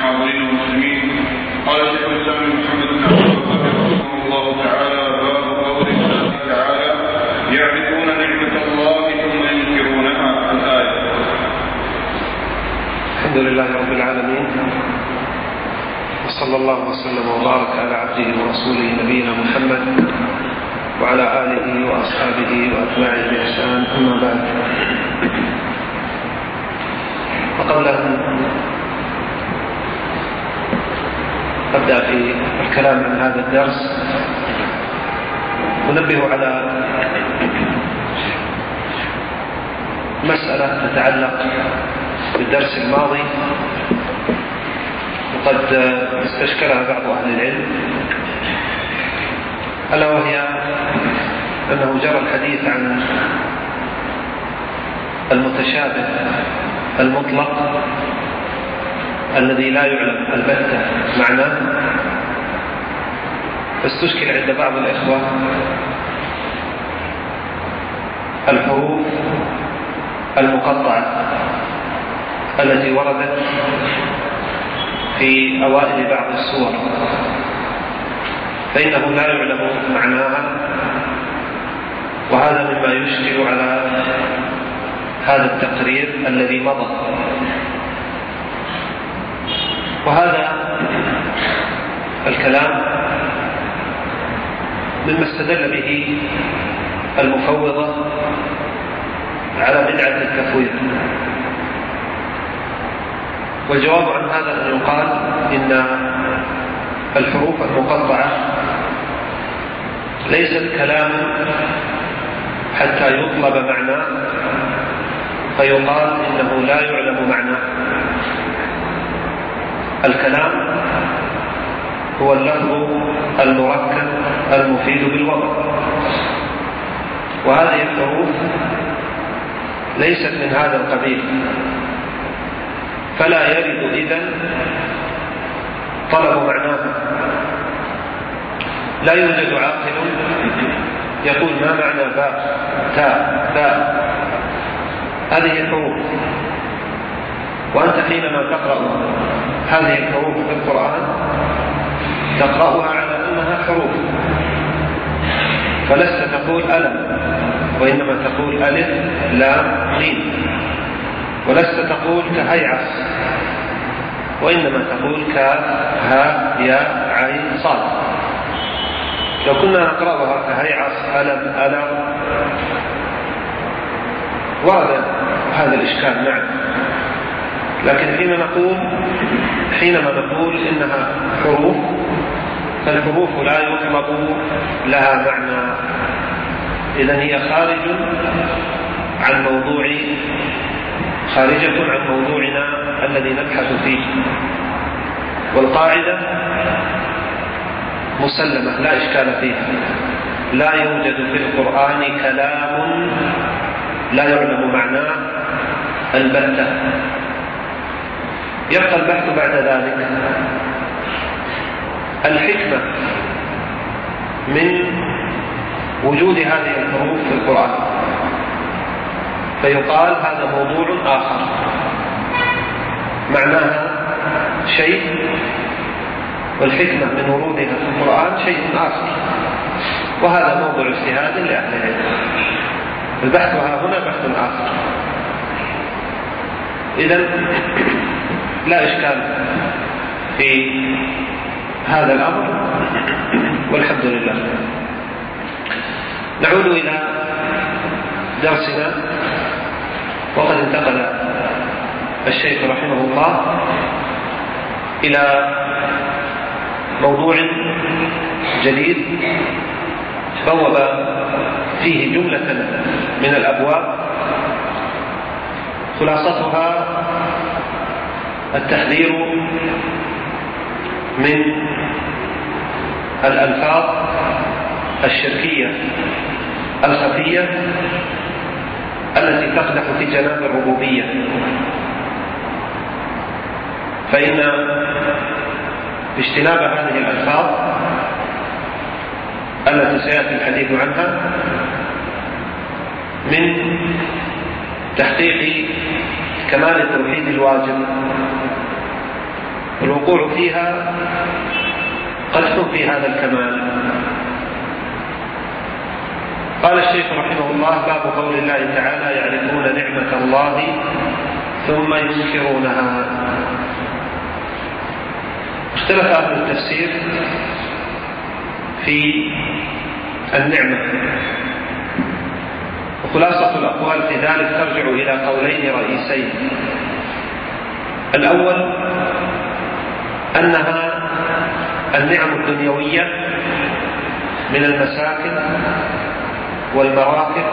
الحاضرين والمسلمين. قال شيخ الإسلام محمد بن عبد الوهاب رحمه الله تعالى: باب قول الله تعالى: يعرفون نعمة الله ثم ينكرونها. الآية. الحمد لله رب العالمين، وصلى الله وسلم وبارك على عبده ورسوله نبينا محمد وعلى آله وأصحابه وأتباعه بإحسان. أما بعد، وقبل أن أبدأ في الكلام عن هذا الدرس أنبه على مسألة تتعلق بالدرس الماضي وقد استشكلها بعض أهل العلم، ألا وهي أنه جرى الحديث عن المتشابه المطلق الذي لا يعلم البتة معناه، فاستشكل عند بعض الإخوة الحروف المقطعة التي وردت في أوائل بعض السور، فإنه لا يعلم معناها، وهذا مما يشكل على هذا التقرير الذي مضى. وهذا الكلام مما استدل به المفوضة على بدعة التفويض، والجواب عن هذا أن يقال إن الحروف المقطعة ليست كلاما حتى يطلب معناه فيقال إنه لا يعلم معناه. الكلام هو اللفظ المركب المفيد بالوضع، وهذه الحروف ليست من هذا القبيل، فلا يرد إذن طلب معناها. لا يوجد عاقل يقول ما معنى باء تاء باء، هذه الحروف، وأنت حينما تقرأ هذه الحروف في القرآن تقرأها على أنها حروف، فلست تقول ألم، وإنما تقول ألف لام ميم، ولست تقول كهيعص، وإنما تقول كاف هاء ياء عين صاد. لو كنا نقرأها كهيعص ألم ألم ورد هذا الإشكال، نعم، لكن حينما نقول إنها حروف، فالحروف لا يطلب لها معنى، إذن هي خارجة عن موضوعنا الذي نبحث فيه. والقاعدة مسلمة لا إشكال فيها: لا يوجد في القرآن كلام لا يعلم معناه البتة. يبقى البحث بعد ذلك الحكمة من وجود هذه الحروف في القرآن، فيقال هذا موضوع آخر معناها شيء، والحكمة من ورودها في القرآن شيء آخر، وهذا موضوع اجتهاد لأهل العلم. البحث هنا بحث آخر، إذن لا إشكال في هذا الأمر، والحمد لله. نعود إلى درسنا، وقد انتقل الشيخ رحمه الله إلى موضوع جديد بوب فيه جملة من الأبواب، خلاصتها التحذير من الألفاظ الشركية الخفية التي تقدح في جناب الربوبية، فإن اجتناب هذه الألفاظ التي سيأتي الحديث عنها من تحقيق كمال التوحيد الواجب والوقوع فيها قدح في هذا الكمال. قال الشيخ رحمه الله: باب قول الله تعالى: يعرفون نعمة الله ثم ينكرونها. اختلف أهل التفسير في النعمة، وخلاصة الأقوال في ذلك ترجع إلى قولين رئيسين. الأول أنها النعم الدنيوية من المساكن والمراكب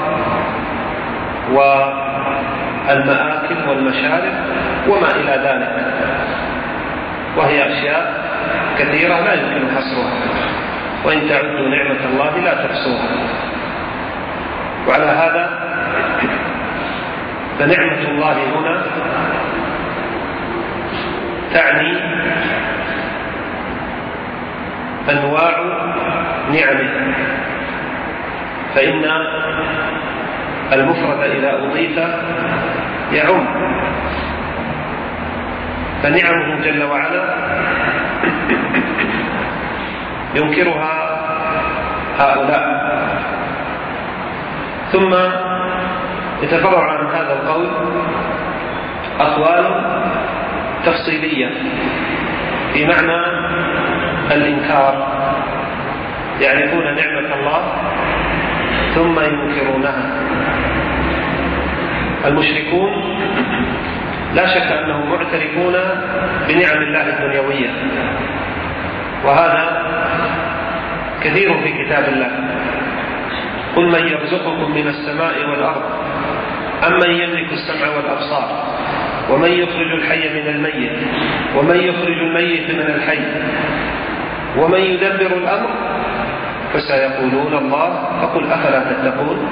والمآكل والمشارب وما إلى ذلك، وهي أشياء كثيرة لا يمكن حصرها، وإن تعدوا نعمة الله لا تحصوها. وعلى هذا فنعمة الله هنا تعني أنواع نعمه، فإن المفرد إذا أضيف يعم، فنعمه جل وعلا ينكرها هؤلاء. ثم يتفرع عن هذا القول أقوال تفصيلية في معنى الإنكار، يعرفون نعمة الله ثم ينكرونها. المشركون لا شك أنهم معترفون بنعم الله الدنيوية، وهذا كثير في كتاب الله: قل من يرزقكم من السماء والأرض أمن يملك السمع والأبصار ومن يخرج الحي من الميت ومن يخرج الميت من الحي ومن يدبر الأمر فسيقولون الله فقل أفلا تتقون.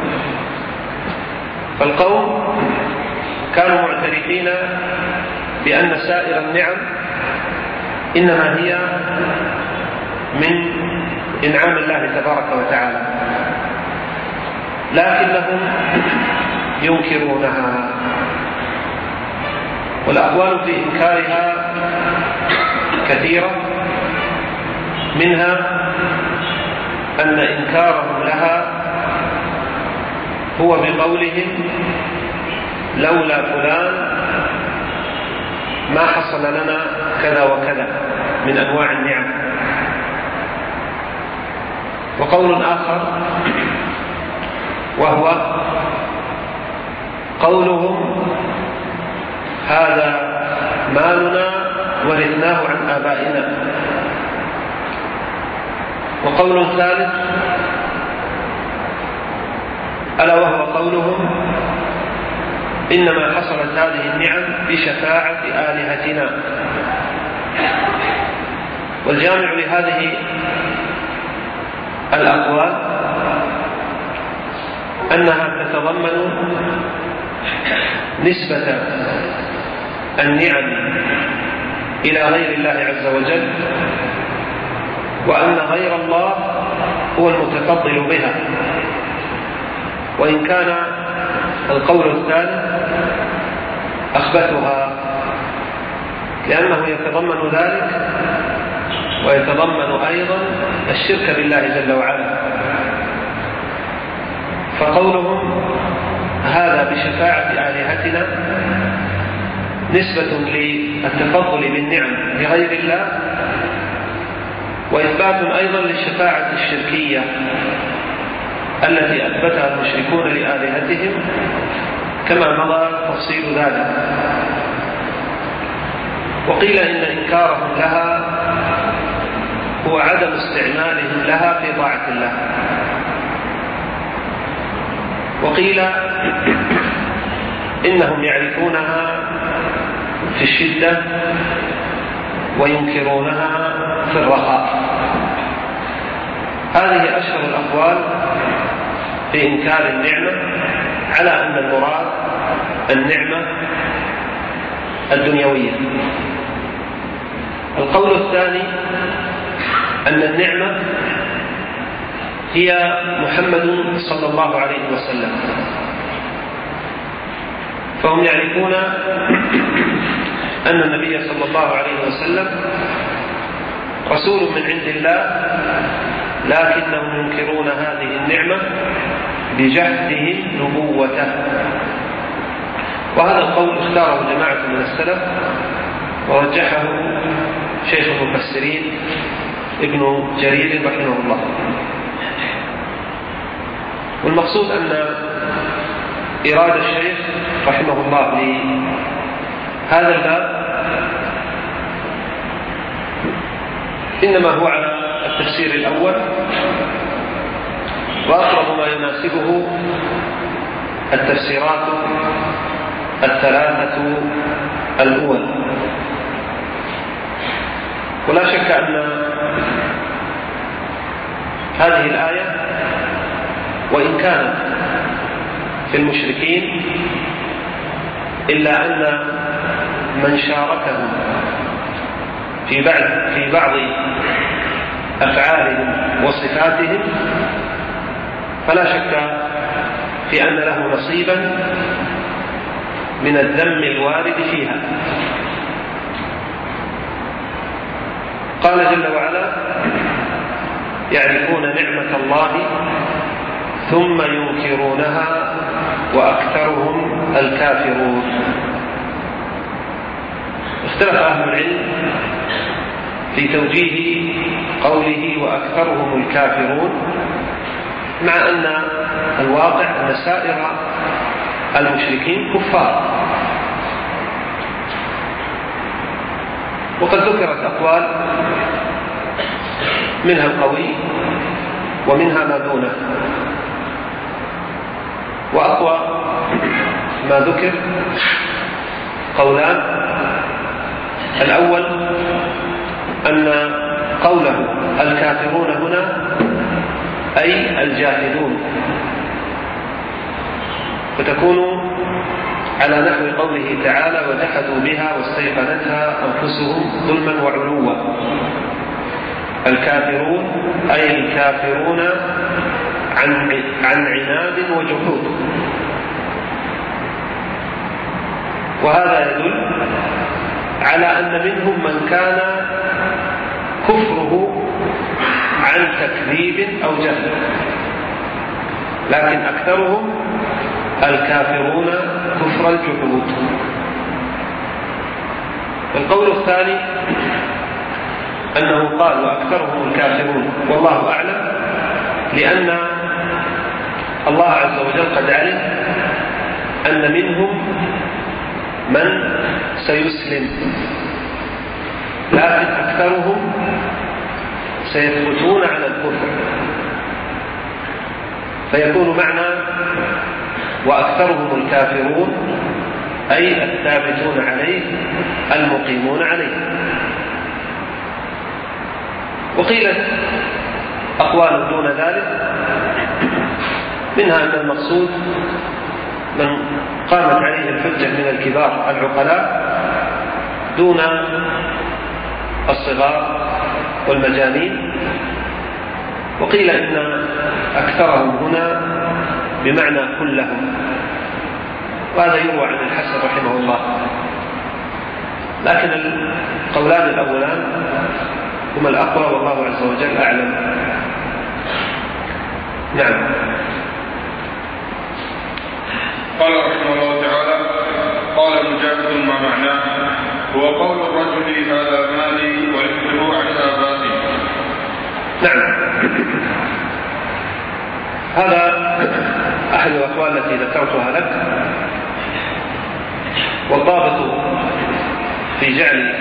فالقوم كانوا معترفين بأن سائر النعم إنما هي من إنعام الله تبارك وتعالى، لكنهم ينكرونها. والأقوال في إنكارها كثيرة، منها أن إنكارهم لها هو بقولهم: لولا فلان ما حصل لنا كذا وكذا من أنواع النعم. وقول آخر وهو قولهم: هذا مالنا ورثناه عن آبائنا. وقول ثالث ألا وهو قولهم: إنما حصلت هذه النعم بشفاعة آلهتنا. والجامع لهذه الأقوال أنها تتضمن نسبة النعم إلى غير الله عز وجل، وأن غير الله هو المتفضل بها. وإن كان القول الثالث أخبثها، لأنه يتضمن ذلك ويتضمن أيضا الشرك بالله جل وعلا. فقولهم: هذا بشفاعة آلهتنا نسبة للتفضل بالنعم لغير الله، وإثبات أيضا للشفاعة الشركية التي أثبتها المشركون لآلهتهم، كما مضى تفصيل ذلك. وقيل إن إنكارهم لها هو عدم استعمالهم لها في طاعة الله. وقيل إنهم يعرفونها في الشدة وينكرونها في الرخاء. هذه أشهر الأقوال في إنكار النعمة، على أن المراد النعمة الدنيوية. القول الثاني أن النعمة هي محمد صلى الله عليه وسلم، فهم يعرفون أن النبي صلى الله عليه وسلم رسول من عند الله، لكنهم ينكرون هذه النعمة بجحدهم نبوته. وهذا القول اختاره جماعة من السلف ورجحه شيخ المفسرين ابن جرير رحمه الله. والمقصود أن إرادة الشيخ رحمه الله لهذا الباب إنما هو على التفسير الأول، وأقرب ما يناسبه التفسيرات الثلاثة الأول. ولا شك أن هذه الآية وإن كانت في المشركين إلا أن من شاركهم في بعض أفعالهم وصفاتهم فلا شك في أن له نصيبا من الذم الوارد فيها. قال جل وعلا: يعرفون نعمة الله ثم ينكرونها وأكثرهم الكافرون. اختلف أهل العلم في توجيه قوله وأكثرهم الكافرون، مع أن الواقع أن سائر المشركين كفار. وقد ذكرت أقوال منها القوي ومنها ما دونه. وأقوى ما ذكر قولان: الأول أن قوله الكافرون هنا أي الجاهدون، فتكون على نحو قوله تعالى: وجحدوا بها واستيقنتها أنفسهم ظلما وعلوا. الكافرون أي الكافرون عن عناد وجحود. وهذا يدل على أن منهم من كان كفره عن تكذيب أو جهل، لكن أكثرهم الكافرون كفر الجحود. القول الثاني أنه قال وأكثرهم الكافرون، والله أعلم، لأن الله عز وجل قد علم أن منهم من سيسلم، لكن أكثرهم سيثبتون على الكفر، فيكون معنى وأكثرهم الكافرون أي الثابتون عليه المقيمون عليه. وقيلت أقوال دون ذلك، منها أن المقصود من قامت عليه الحجة من الكبار العقلاء دون الصغار والمجانين. وقيل إن أكثرهم هنا بمعنى كلهم، وهذا يروى عن الحسن رحمه الله. لكن القولان الأولان هما الأقوى، والله عز وجل أعلم. نعم. قال رحمه الله تعالى: قال مجاهد ما معناه؟ هو قول الرجل هذا مالي ورثته عن آبائي. نعم، هذا أحد الأقوال التي ذكرتها لك. والضابط في جعل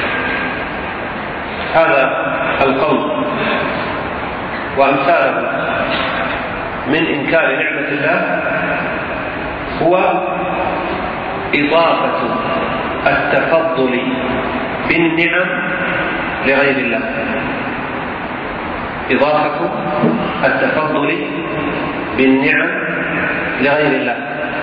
هذا القول وأمثاله من إنكار نعمة الله هو إضافة التفضل بالنعم لغير الله، إضافة التفضل بالنعم لغير الله.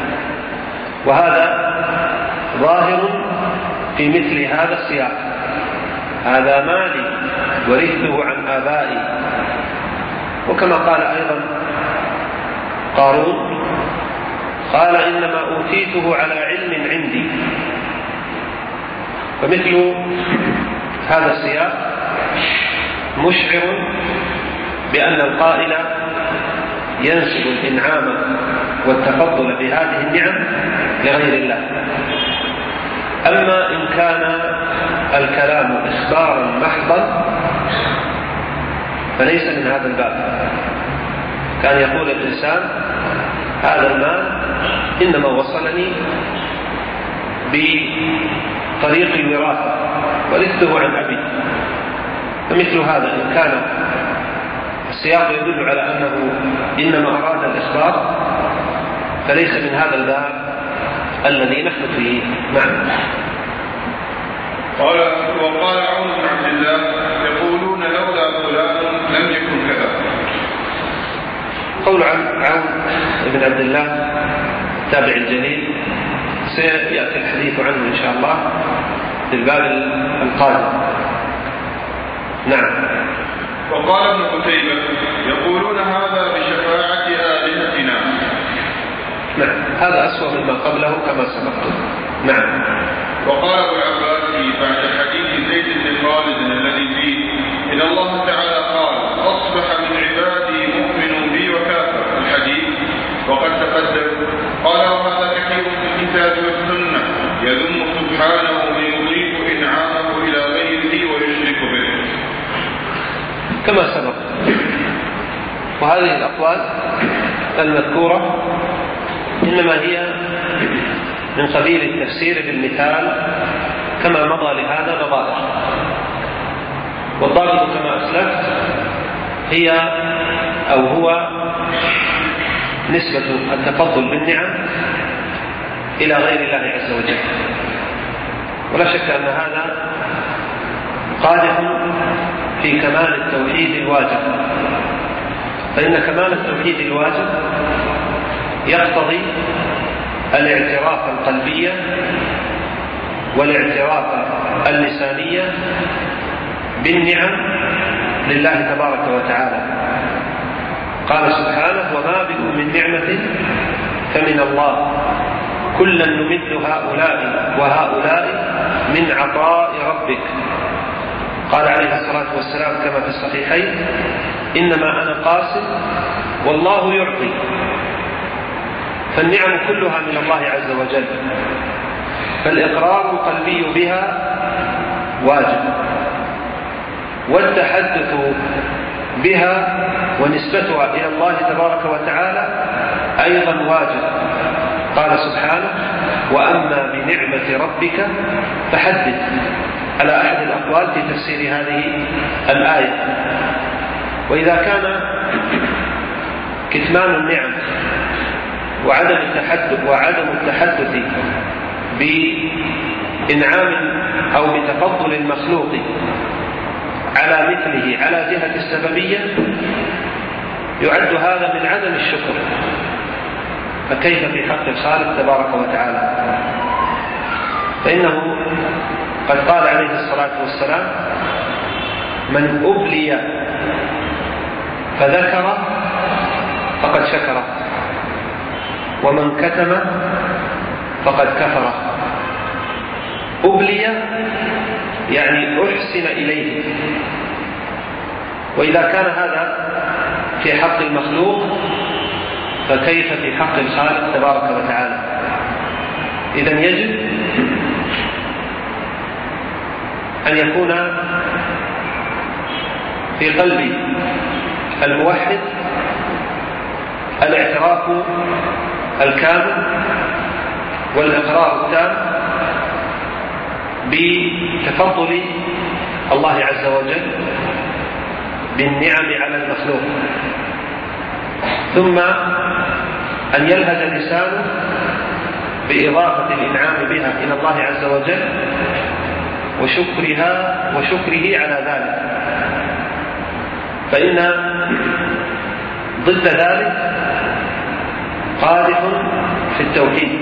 وهذا ظاهر في مثل هذا السياق: هذا مالي ورثته عن آبائي. وكما قال أيضا قارون: قال إنما أوتيته على علم عندي. فمثل هذا السياق مشعر بأن القائل ينسب الإنعام والتفضل بهذه النعم لغير الله. أما إن كان الكلام إخبارا محضا فليس من هذا الباب، كان يقول الإنسان هذا المال إنما وصلني بطريق الوراثة ورثته عن أبي، فمثل هذا إن كان السياق يدل على أنه إنما أراد الإخبار فليس من هذا الباب الذي نحن فيه. نعم. وقال عون بن عبد الله يقولون لولا فلان لم يكن كذا. قول عون بن عبد الله تابع الجليل سيأتي الحديث عنه إن شاء الله في الباب القادم. نعم. وقال ابن قتيبة يقولون هذا بشفاعة آلهتنا. نعم، هذا أسوأ مما قبله كما سبقت. نعم. وقال ابو العباس بعد حديث زيد بن خالد الذي فيه إن الله تعالى قال أصبح من عبادي مؤمن بي وكافر الحديث وقد تقدم. قال وهذا كثير في الكتاب والسنة يذم سبحانه ويضيف إنعامه إلى غيره ويشرك به كما سبق. وهذه الأقوال المذكورة إنما هي من قبيل التفسير بالمثال كما مضى لهذا نظائر، والضابط كما أسلفت هي أو هو نسبة التفضل بالنعم إلى غير الله عز وجل. ولا شك أن هذا قادح في كمال التوحيد الواجب، فإن كمال التوحيد الواجب يقتضي الاعتراف القلبي والاعتراف اللساني بالنعم لله تبارك وتعالى. قال سبحانه وما بكم من نعمة فمن الله كلا نمد هؤلاء وهؤلاء من عطاء ربك. قال عليه الصلاة والسلام كما في الصحيحين إنما أنا قاسم والله يعطي. فالنعم كلها من الله عز وجل، فالإقرار القلبي بها واجب، والتحدث بها ونسبتها إلى الله تبارك وتعالى أيضا واجب. قال سبحانه وأما بنعمة ربك فحدث، على أحد الأقوال في تفسير هذه الآية. وإذا كان كتمان النعم وعدم التحدث بإنعام أو بتفضل المخلوق على مثله على جهة السببية يعد هذا من عدم الشكر، فكيف في حق الخالق تبارك وتعالى؟ فإنه قد قال عليه الصلاة والسلام من أبلي فذكر فقد شكر، ومن كتم فقد كفر. أبلي يعني أحسن إليه، وإذا كان هذا في حق المخلوق فكيف في حق الخالق تبارك وتعالى؟ إذن يجب أن يكون في قلب الموحد الاعتراف الكامل والإقرار التام بتفضل الله عز وجل بالنعم على المخلوق، ثم أن يلهج لسانه بإضافة الإنعام بها إلى الله عز وجل وشكره على ذلك، فإن ضد ذلك قادح في التوحيد.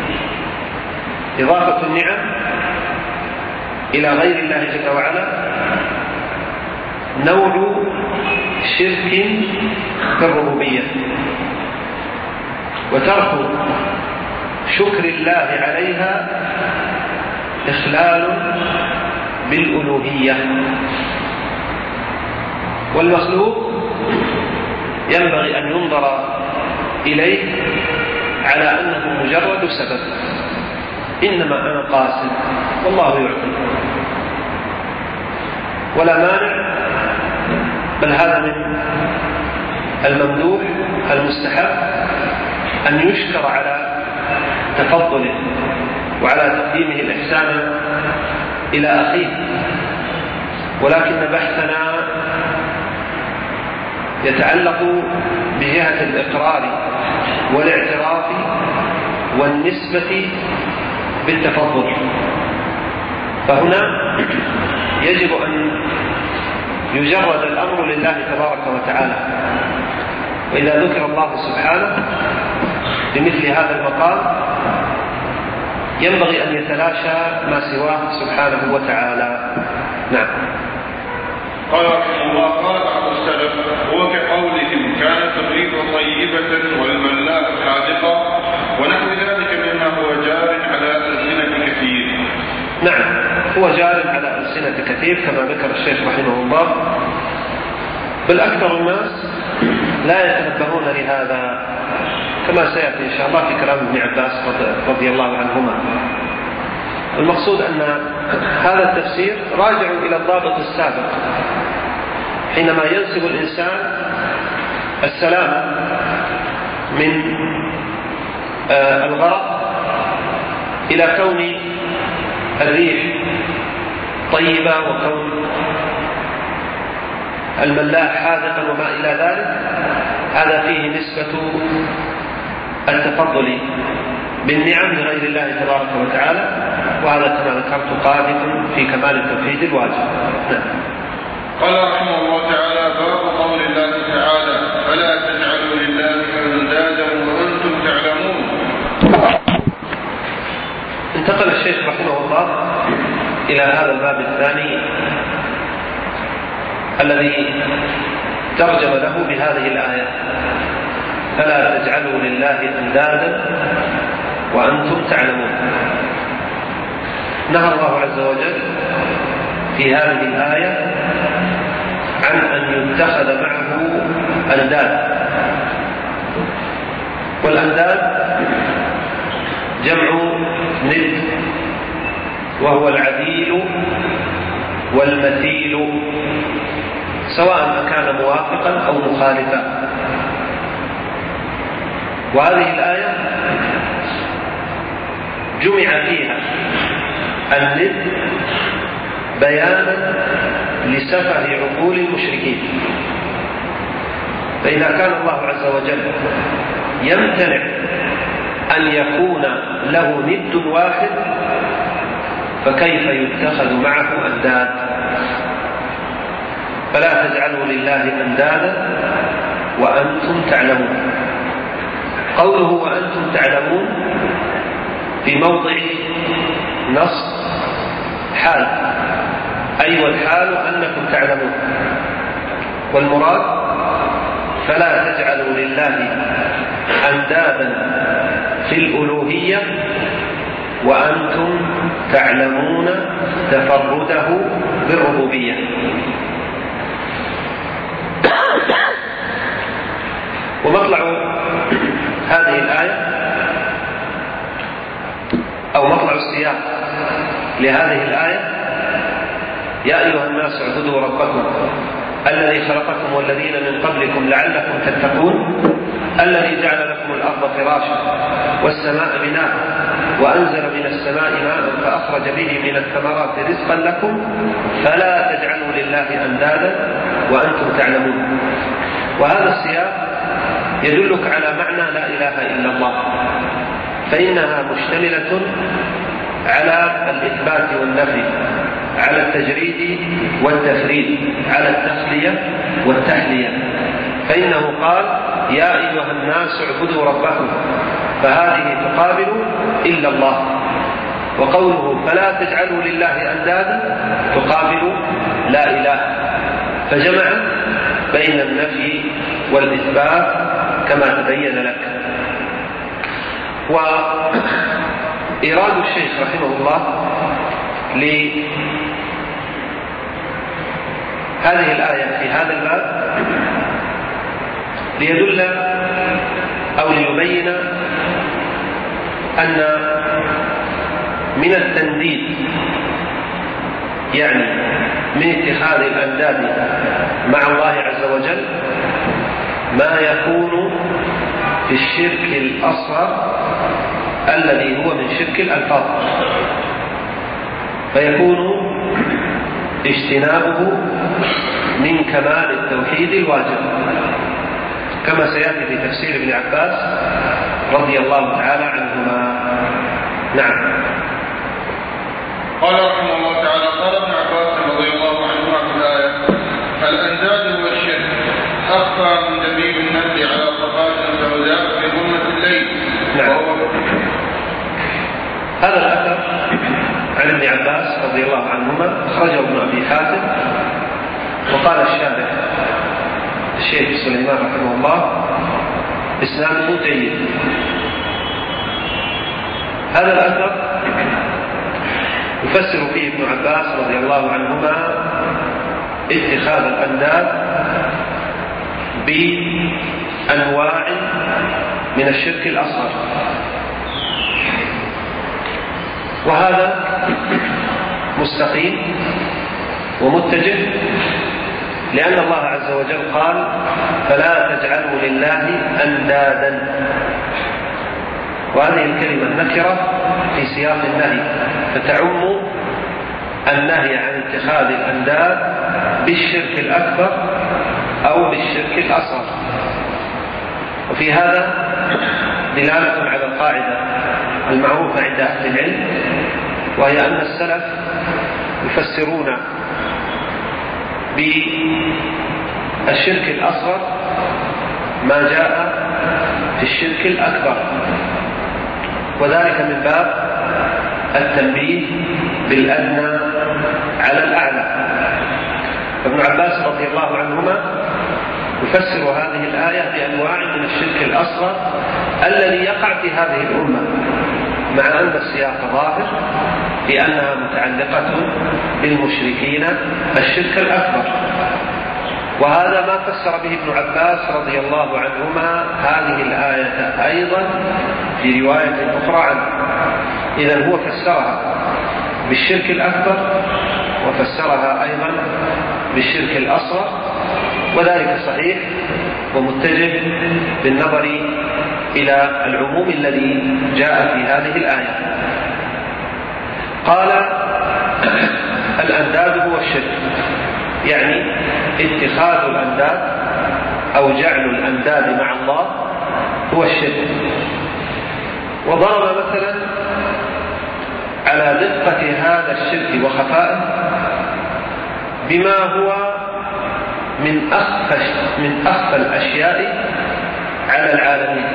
إضافة النعم إلى غير الله جل وعلا نوع شرك في الربوبية، وترك شكر الله عليها إخلال بالألوهية، والمخلوق ينبغي أن ينظر إليه على أنه مجرد سبب، إنما أنا قاسم والله يعطي ولا مانع، بل هذا من الممدوح المستحب أن يشكر على تفضله وعلى تقديمه الإحسان إلى أخيه. ولكن بحثنا يتعلق بجهة الإقرار والاعتراف والنسبة بالتفضل، فهنا يجب أن يجرد الأمر لله تبارك وتعالى، وإذا ذكر الله سبحانه بمثل هذا المقام ينبغي أن يتلاشى ما سواه سبحانه وتعالى. نعم. قال رحمه الله: قال بعض السلف: هو كقولهم كان التقليد طيبة والملاك حاذقا ونحو ذلك مما هو جار على ألسنة كثير. نعم، هو جار على ألسنة كثير كما ذكر الشيخ رحمه الله، بل أكثر الناس لا يتنبهون لهذا كما سيأتي إن شاء الله في كلام ابن عباس رضي الله عنهما. المقصود أن هذا التفسير راجع إلى الضابط السابق، حينما ينسب الإنسان السلامة من الغرق إلى كون الريح طيبة وكون الملاح حاذقا وما إلى ذلك، هذا فيه نسبة التفضل بالنعم لغير الله تبارك وتعالى، وهذا كما ذكرت قادم في كمال التوحيد الواجب. قال رحمه الله تعالى: باب قول الله تعالى: فلا تجعلوا لله أندادا وأنتم تعلمون. انتقل الشيخ رحمه الله إلى هذا الباب الثاني الذي ترجم له بهذه الآية: فلا تجعلوا لله أندادا وأنتم تعلمون. نهى الله عز وجل في هذه الآية عن أن يتخذ معه أنداد، والأنداد جمع ند، وهو العديل والمثيل، سواء كان موافقا أو مخالفا. وهذه الآية جمع فيها الند بيانا لسفه عقول المشركين، فإذا كان الله عز وجل يمتنع أن يكون له ند واحد فكيف يتخذ معه أنداد؟ فلا تجعلوا لله أندادا وأنتم تعلمون. قوله وأنتم تعلمون في موضع نصب حال، أي والحال أنكم تعلمون، والمراد فلا تجعلوا لله أندادا في الألوهية وأنتم تعلمون تفرده بالربوبية. ومطلع هذه الآية أو مطلع السياق لهذه الآية: يا أيها الناس اعبدوا ربكم الذي خلقكم والذين من قبلكم لعلكم تتقون الذي جعل لكم الأرض فراشا والسماء بناء وأنزل من السماء ماء فأخرج به من الثمرات رزقا لكم فلا تجعلوا لله أندادا وأنتم تعلمون. وهذا السياق يدلك على معنى لا إله إلا الله، فإنها مشتملة على الإثبات والنفي، على التجريد والتفريد، على التخلية والتحلية. فإنه قال: يا أيها الناس اعبدوا ربكم، فهذه تقابل إلا الله. وقوله فلا تجعلوا لله أندادا تقابل لا إله، فجمع بين النفي والإثبات كما تبين لك. وإيراد الشيخ رحمه الله لهذه الآية في هذا الباب ليدل أو ليبين أن من التنديد يعني من اتخاذ الأنداد مع الله عز وجل ما يكون في الشرك الأصغر الذي هو من شرك الألفاظ، فيكون اجتنابه من كمال التوحيد الواجب كما سيأتي في تفسير ابن عباس رضي الله تعالى عنهما. نعم. قال رحمه الله تعالى: قال ابن عباس رضي الله عنهما في الآية: الأنداد هو الشرك أخفى من دبيب النمل على صفات سوداء في ظلمة الليل. نعم. هذا الأثر عن ابن عباس رضي الله عنهما أخرجه ابن أبي حاتم، وقال الشارح الشيخ سليمان رحمه الله إسناده جيد. هذا الأثر يفسر فيه ابن عباس رضي الله عنهما اتخاذ الأنداد بأنواع من الشرك الأصغر، وهذا مستقيم ومتجه، لأن الله عز وجل قال: فلا تجعلوا لله أندادا، وهذه الكلمة نكرة في سياق النهي فتعم النهي عن اتخاذ الأنداد بالشرك الأكبر أو بالشرك الأصغر. وفي هذا دلالة على القاعدة المعروفة عند أهل العلم، وهي أن السلف يفسرون بالشرك الأصغر ما جاء في الشرك الأكبر، وذلك من باب التنبيه بالأدنى على الأعلى. ابن عباس رضي الله عنهما يفسر هذه الآية بأنواع من الشرك الأصغر الذي يقع في هذه الأمة، مع أن السياق ظاهر لأنها متعلقة بالمشركين الشرك الأكبر. وهذا ما فسر به ابن عباس رضي الله عنهما هذه الآية أيضا في رواية أخرى عنه. إذن هو فسرها بالشرك الأكبر وفسرها أيضا بالشرك الأصغر، وذلك صحيح ومتجه بالنظر إلى العموم الذي جاء في هذه الآية. قال: الأنداد هو الشرك، يعني اتخاذ الأنداد أو جعل الأنداد مع الله هو الشرك. وضرب مثلا على دقة هذا الشرك وخفائه بما هو من أخفى الأشياء على العالمين.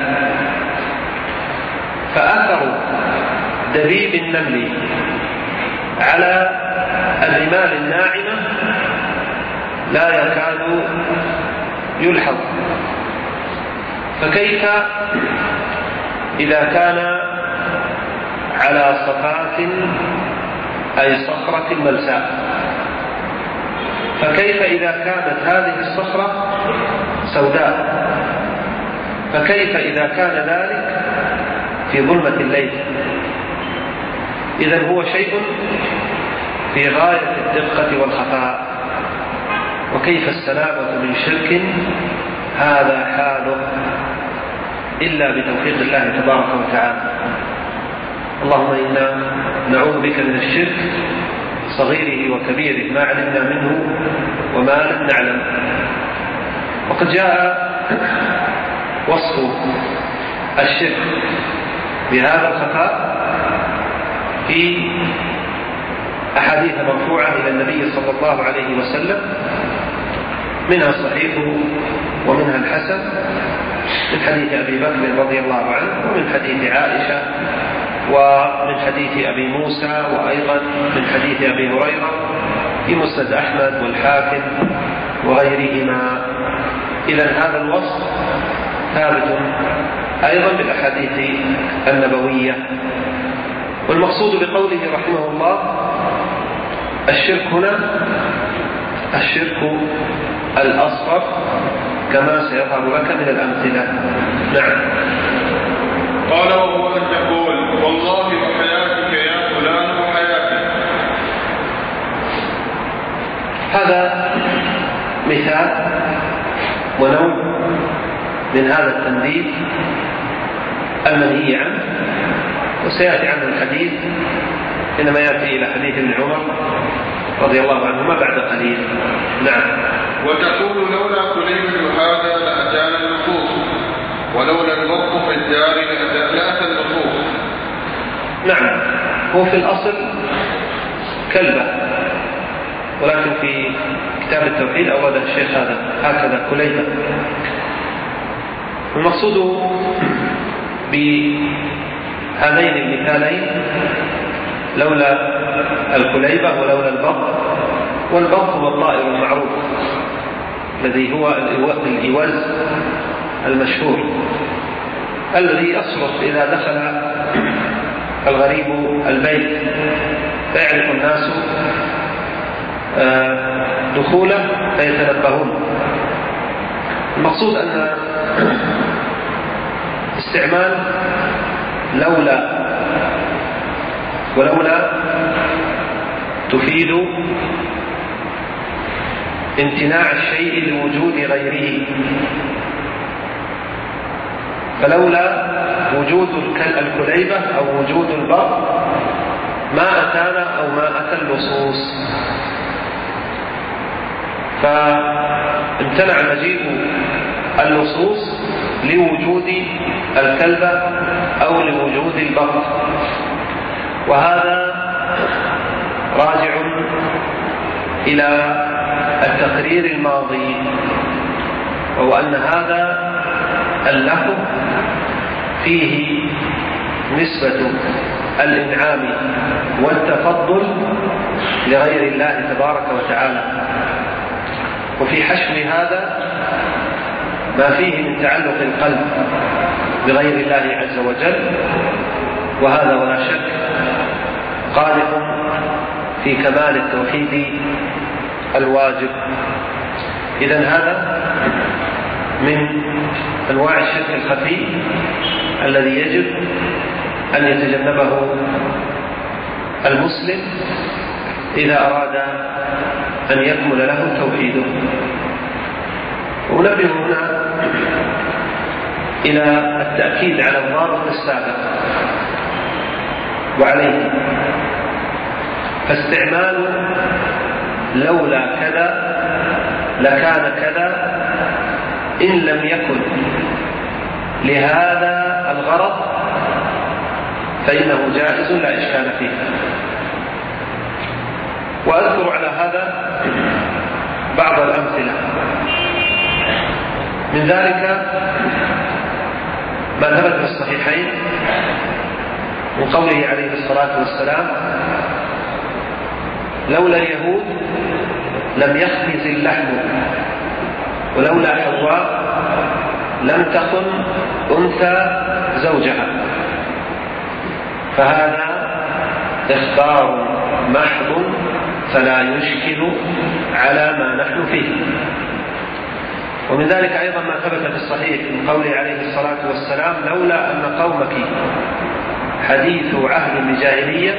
فأثر دبيب النمل على الرمال الناعمة لا يكاد يلحظ، فكيف إذا كان على صفات أي صخرة ملساء؟ فكيف إذا كانت هذه الصخرة سوداء؟ فكيف إذا كان ذلك في ظلمة الليل؟ إذن هو شيء في غاية الدقة والخفاء. وكيف السلامة من شرك هذا حاله إلا بتوفيق الله تبارك وتعالى. اللهم إنا نعوذ بك من الشرك صغيره وكبيره ما علمنا منه وما لم نعلم. وقد جاء وصف الشرك بهذا الخفاء في أحاديث مرفوعة إلى النبي صلى الله عليه وسلم، منها الصحيح ومنها الحسن، من حديث أبي بكر رضي الله عنه، ومن حديث عائشة، ومن حديث أبي موسى، وأيضا من حديث أبي هريرة في مسند أحمد والحاكم وغيرهما. إذن هذا الوصف ثابت أيضا بالأحاديث النبوية. والمقصود بقوله رحمه الله الشرك هنا الشرك الأصغر كما سيظهر لك من الأمثلة. نعم. قال وهو أن تقول والله وحياتك يا فلان وحياتي. هذا مثال ونوع من هذا التنديد المنهي عنه، وسيأتي عنه الحديث إنما يأتي إلى حديث ابن عمر رضي الله عنهما بعد قليل. نعم. وتقول لولا كليبة هذا لأتانا النصوص ولولا الوقف في الدار لأتى النصوص. نعم. هو في الأصل كلبة، ولكن في كتاب التوحيد أورد الشيخ هكذا كليبة. المقصود بهذين المثالين لولا الكليبة ولولا البط. والبط هو الطائر المعروف الذي هو الإوز المشهور الذي يصرخ إذا دخل الغريب البيت فيعرف الناس دخوله فيتنبهون. المقصود أن استعمال لولا ولولا تفيد امتناع الشيء لوجود غيره، فلولا وجود الكليبة أو وجود البط ما أتانا أو ما أتى اللصوص. فامتنع مجيء اللصوص لوجود الكلبة أو لوجود البط، وهذا راجع إلى التقرير الماضي، وهو أن هذا اللفظ فيه نسبة الإنعام والتفضل لغير الله تبارك وتعالى، وفي حشو هذا ما فيه من تعلق القلب بغير الله عز وجل، وهذا ولا شك قادح في كمال التوحيد الواجب. إذن هذا من أنواع الشرك الخفي الذي يجب أن يتجنبه المسلم إذا أراد أن يكمل له توحيده. ونبه هنا إلى التأكيد على الضابط السابق وعليه، فاستعمال لولا كذا لكان كذا إن لم يكن لهذا الغرض فإنه جائز لا إشكال فيه. وأذكر على هذا بعض الأمثلة، من ذلك ما ثبت في الصحيحين من قوله عليه الصلاة والسلام لولا اليهود لم يخبز اللحم ولولا حواء لم تخن أنثى زوجها. فهذا إخبار محض فلا يشكل على ما نحن فيه. ومن ذلك أيضا ما ثبت في الصحيح من قوله عليه الصلاة والسلام لولا أن قومك حديث عهد بجاهلية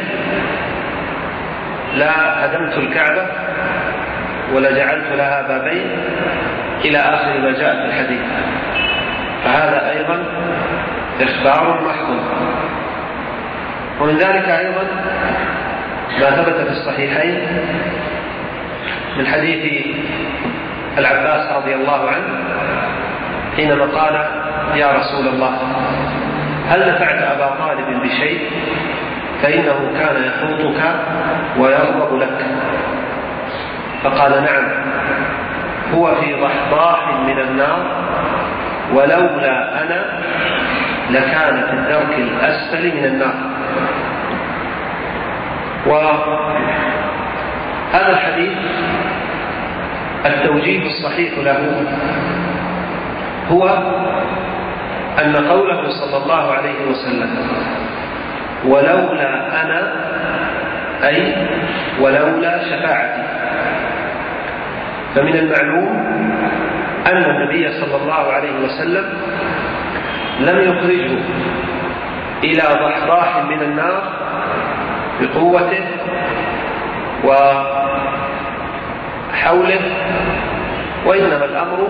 لا هدمت الكعبة ولجعلت لها بابين إلى آخر ما جاء في الحديث. فهذا أيضا إخبار محض. ومن ذلك أيضا ما ثبت في الصحيحين من حديث العباس رضي الله عنه حينما قال يا رسول الله هل نفعت أبا طالب بشيء فإنه كان يحوطك ويرغب لك؟ فقال نعم هو في ضحضاح من النار ولولا أنا لكان في الدرك الأسفل من النار. وهذا الحديث التوجيه الصحيح له هو أن قوله صلى الله عليه وسلم ولولا أنا أي ولولا شفاعتي. فمن المعلوم أن النبي صلى الله عليه وسلم لم يخرجه إلى ضحضاح من النار بقوته وحوله، وإنما الأمر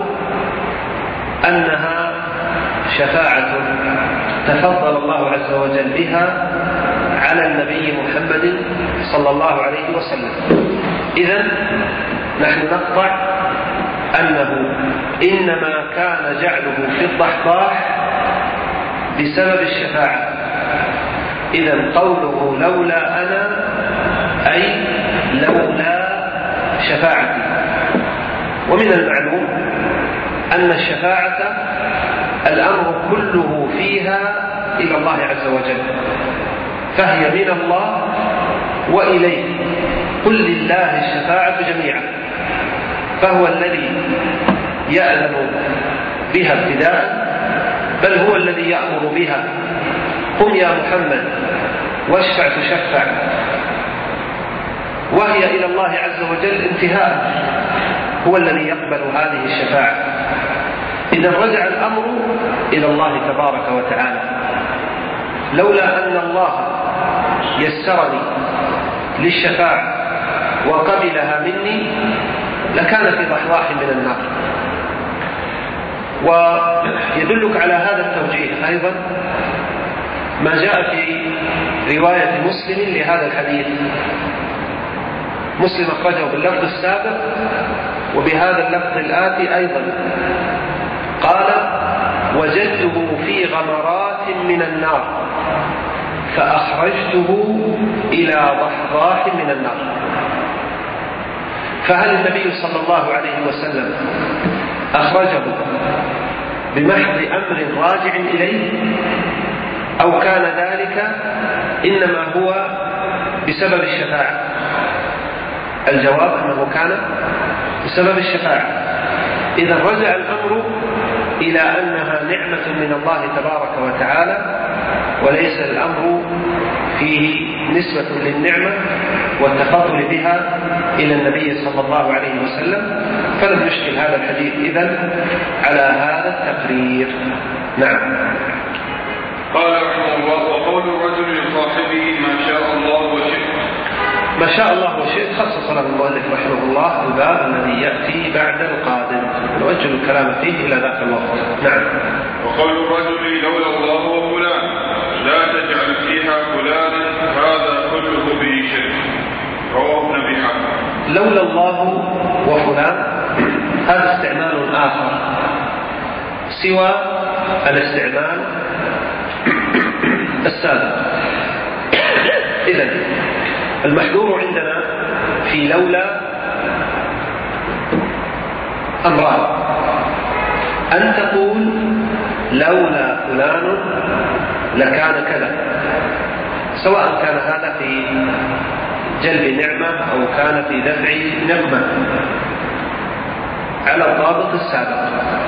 أنها شفاعة تفضل الله عز وجل بها على النبي محمد صلى الله عليه وسلم. إذن نحن نقطع أنه إنما كان جعله في الضحضاح بسبب الشفاعة. إذن قوله لولا أنا أي لولا شفاعتي. ومن المعلوم أن الشفاعة الأمر كله فيها إلى الله عز وجل، فهي من الله وإليه. قل لله الشفاعة جميعا، فهو الذي يأذن بها ابتداء، بل هو الذي يأمر بها. قم يا محمد واشفع تشفع، وهي إلى الله عز وجل انتهاء، هو الذي يقبل هذه الشفاعة. إذا رجع الأمر إلى الله تبارك وتعالى. لولا أن الله يسرني للشفاعة وقبلها مني لكان في ضحضاح من النار. ويدلك على هذا التوجيه أيضا ما جاء في رواية مسلم لهذا الحديث. مسلم أخرجه باللفظ السابق وبهذا اللفظ الآتي أيضا، قال: وجدته في غمرات من النار فأخرجته إلى ضحضاح من النار. فهل النبي صلى الله عليه وسلم أخرجه بمحض أمر راجع إليه، أو كان ذلك إنما هو بسبب الشفاعة؟ الجواب أنه كان بسبب الشفاعة. إذا رجع الأمر إلى أنها نعمة من الله تبارك وتعالى، وليس الأمر فيه نسبة للنعمة والتفضل بها إلى النبي صلى الله عليه وسلم. فلم يشكل هذا الحديث إذن على هذا التقرير. نعم. قال رحمه الله: وقول الرجل لصاحبه ما شاء الله وشئت. ما شاء الله وشئت خصص له المؤلف رحمه الله الباب الذي يأتي بعد القادم، نؤجل الكلام فيه إلى ذاك الوقت. نعم. وقول الرجل لولا الله وفلان لا تجعل فيها فلانا، هذا كله به شرك. رواه ابن أبي حاتم. لولا الله وفلان هذا استعمال آخر سوى الاستعمال السابق. إذن المحذور عندنا في لولا أمران: أن تقول لولا فلان لكان كذا، سواء كان هذا في جلب نعمة أو كان في دفع نقمة على الضابط السابق.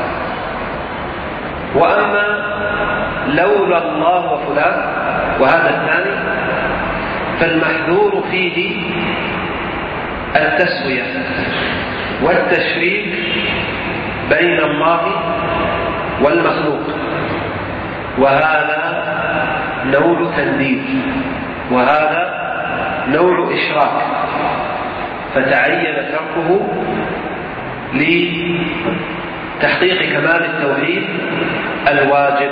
وأما لولا الله وفلان وهذا الثاني فالمحذور فيه التسوية والتشريك بين الله والمخلوق، وهذا نوع تنديد وهذا نوع إشراك، فتعين تركه لتحقيق كمال التوحيد الواجب.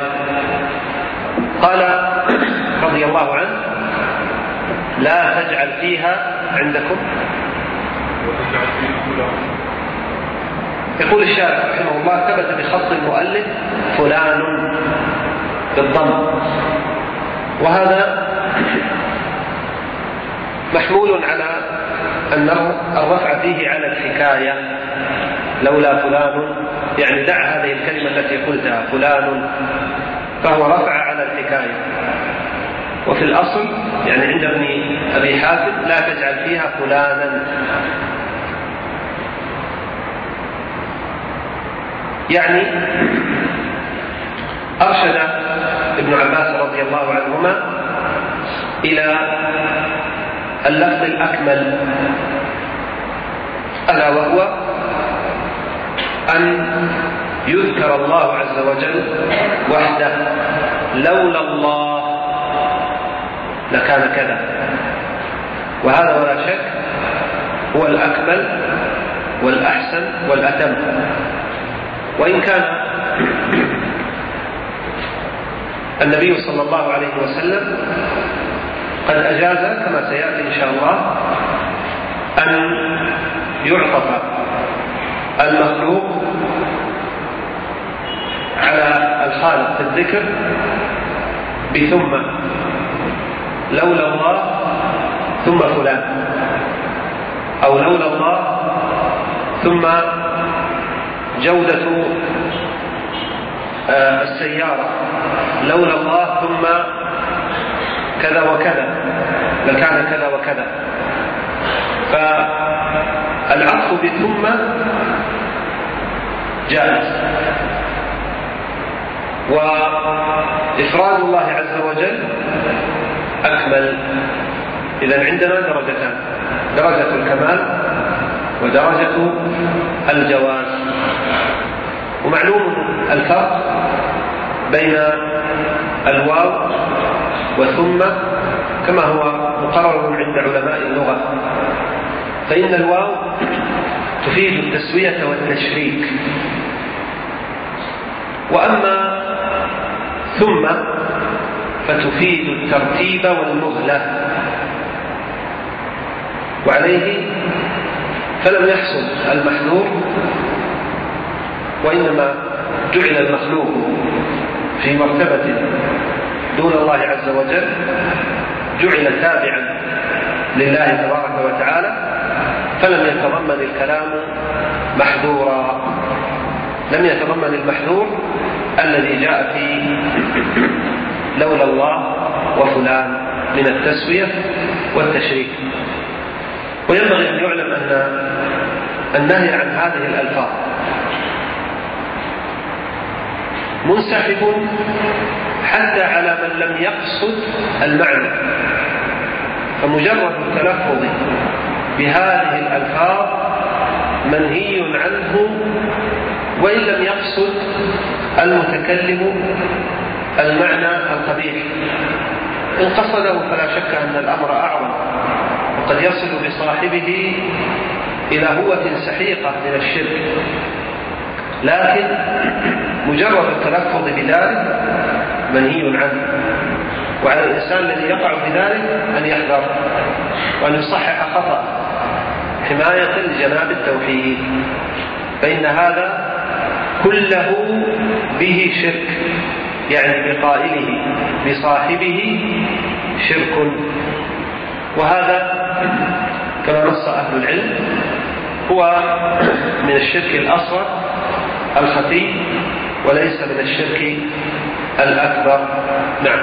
قال رضي الله عنه: لا تجعل فيها عندكم. يقول الشارح رحمه الله: ثبت بخط المؤلف فلان بالضم، وهذا محمول على أن الرفع فيه على الحكاية. لولا فلان يعني دع هذه الكلمة التي قلتها فلان، فهو رفع على الحكاية. وفي الأصل يعني عند ابن أبي حاتم لا تجعل فيها فلانا، يعني أرشد ابن عباس رضي الله عنهما إلى اللفظ الأكمل، ألا وهو أن يذكر الله عز وجل وحده، لولا الله لكان كذا، وهذا ولا شك هو الأكمل والأحسن والأتم. وإن كان النبي صلى الله عليه وسلم قد أجاز كما سيأتي إن شاء الله أن يعطف المخلوق على الخالق في الذكر بثم، لولا الله ثم فلان، أو لولا الله ثم جودة السيارة، لولا الله ثم كذا وكذا لكان كذا وكذا. فالعطف بثم جائز، وإفراد الله عز وجل أكمل. إذن عندنا درجتان، درجة الكمال ودرجة الجواز. ومعلوم الفرق بين الواو وثم كما هو مقرر عند علماء اللغة، فإن الواو تفيد التسوية والتشريك، وأما ثم فتفيد الترتيب والمهلة، وعليه فلم يحصل المحذور، وإنما جعل المخلوق في مرتبة دون الله عز وجل، جعل تابعا لله تبارك وتعالى، فلم يتضمن الكلام محذورا، لم يتضمن المحذور الذي جاء في لولا الله وفلان من التسوية والتشريك. وينبغي أن يعلم أن النهي عن هذه الألفاظ منسحب حتى على من لم يقصد المعنى، فمجرد التلفظ بهذه الألفاظ منهي عنه وإن لم يقصد المتكلم المعنى القبيح. إن قصده فلا شك أن الأمر أعظم، وقد يصل بصاحبه إلى هوة سحيقة من الشرك، لكن مجرد التلفظ بذلك منهي عنه، وعلى الإنسان الذي يقع في ذلك أن يحذر وأن يصحح خطأ حماية لجناب التوحيد، فإن هذا كله به شرك، يعني بقائله بصاحبه شرك، وهذا كما نص أهل العلم هو من الشرك الأصغر الخفي وليس من الشرك الأكبر. نعم.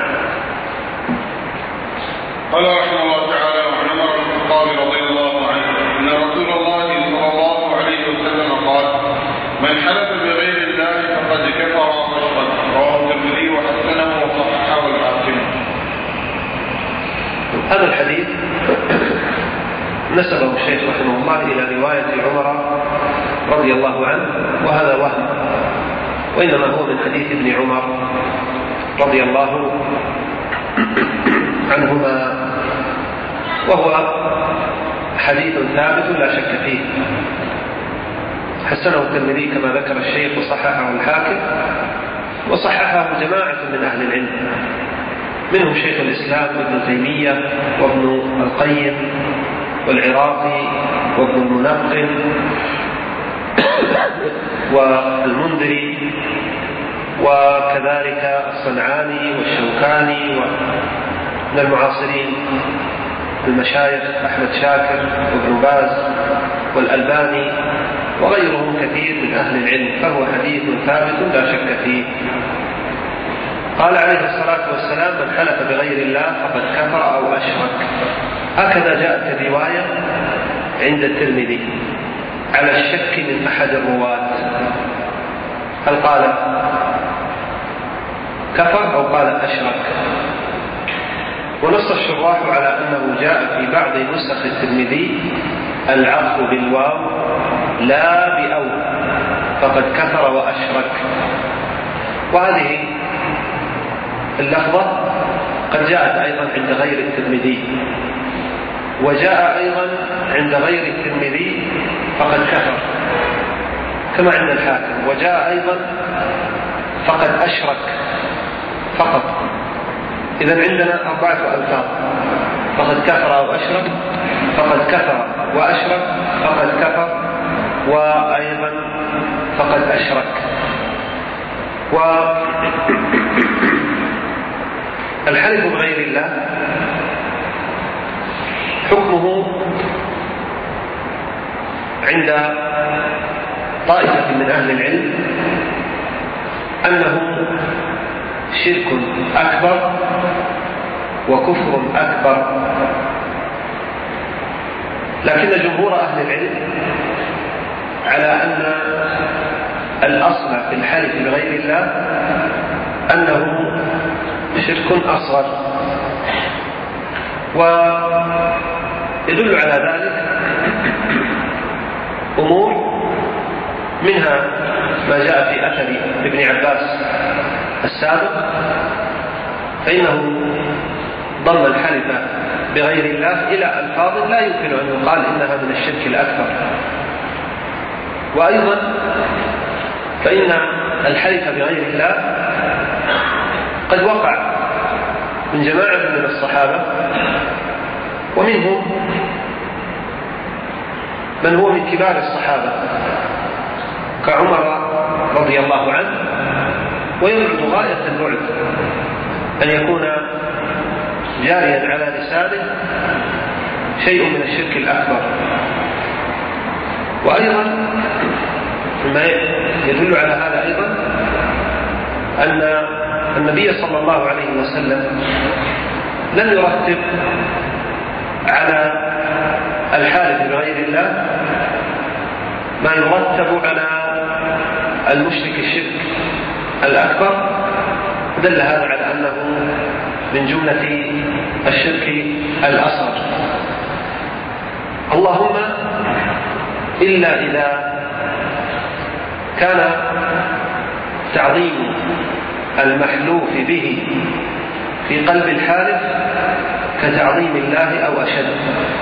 قال رحمه الله تعالى: وعن عمر بن الخطاب رضي الله عنه أن رسول الله صلى الله عليه وسلم قال: من حلف بغير الله فقد كفر واشرك. رواه الترمذي وحسنه وصححه الحاكم. هذا الحديث نسبه الشيخ رحمه الله إلى رواية عمر رضي الله عنه، وهذا وهم، وإنما هو من حديث ابن عمر رضي الله عنهما، وهو حديث ثابت لا شك فيه، حسنه الترمذي كما ذكر الشيخ وصححه الحاكم، وصححه جماعة من أهل العلم، منهم شيخ الإسلام ابن تيمية وابن القيم والعراقي وابن المنقذ والمنذري، وكذلك الصنعاني والشوكاني، ومن المعاصرين المشايخ أحمد شاكر وابن باز والألباني وغيرهم كثير من أهل العلم، فهو حديث ثابت لا شك فيه. قال عليه الصلاة والسلام: من حلف بغير الله فقد كفر أو أشرك. هكذا جاءت الرواية عند الترمذي على الشك من أحد الرواة، هل قال كفر أو قال أشرك؟ ونص الشراح على أنه جاء في بعض نسخ الترمذي العطف بالواو لا بأو، فقد كفر وأشرك. وهذه اللفظة قد جاءت أيضا عند غير الترمذي، وجاء أيضا عند غير الترمذي فقد كفر كما عند الحاكم، وجاء أيضا فقد أشرك فقط. إذن عندنا 4 ألفاظ: فقد كفر أو أشرك، فقد كفر وأشرك، فقد كفر، وأيضا فقد أشرك. والحلف بغير الله حكمه عند طائفة من أهل العلم أنه شرك أكبر وكفر أكبر، لكن جمهور أهل العلم على أن الأصل في الحلف بغير الله أنه شرك أصغر. ويدل على ذلك أمور منها ما جاء في أثر ابن عباس السابق، فإنه ضم الحلف بغير الله إلى ألفاظ لا يمكن أن يقال إنها من الشرك الأكبر. وأيضا فإن الحلف بغير الله قد وقع من جماعة من الصحابة، ومنهم من هو من كبار الصحابة كعمر رضي الله عنه، ويبعد غاية البعد أن يكون جاريا على لسانه شيء من الشرك الأكبر. وأيضا ما يدل على هذا أيضا أن النبي صلى الله عليه وسلم لم يرتب على الحالف بغير الله ما يرتب على المشرك الشرك الأكبر، دل هذا على أنه من جملة الشرك الأصغر. اللهم إلا إذا كان تعظيم المحلوف به في قلب الحالف كتعظيم الله أو أشد،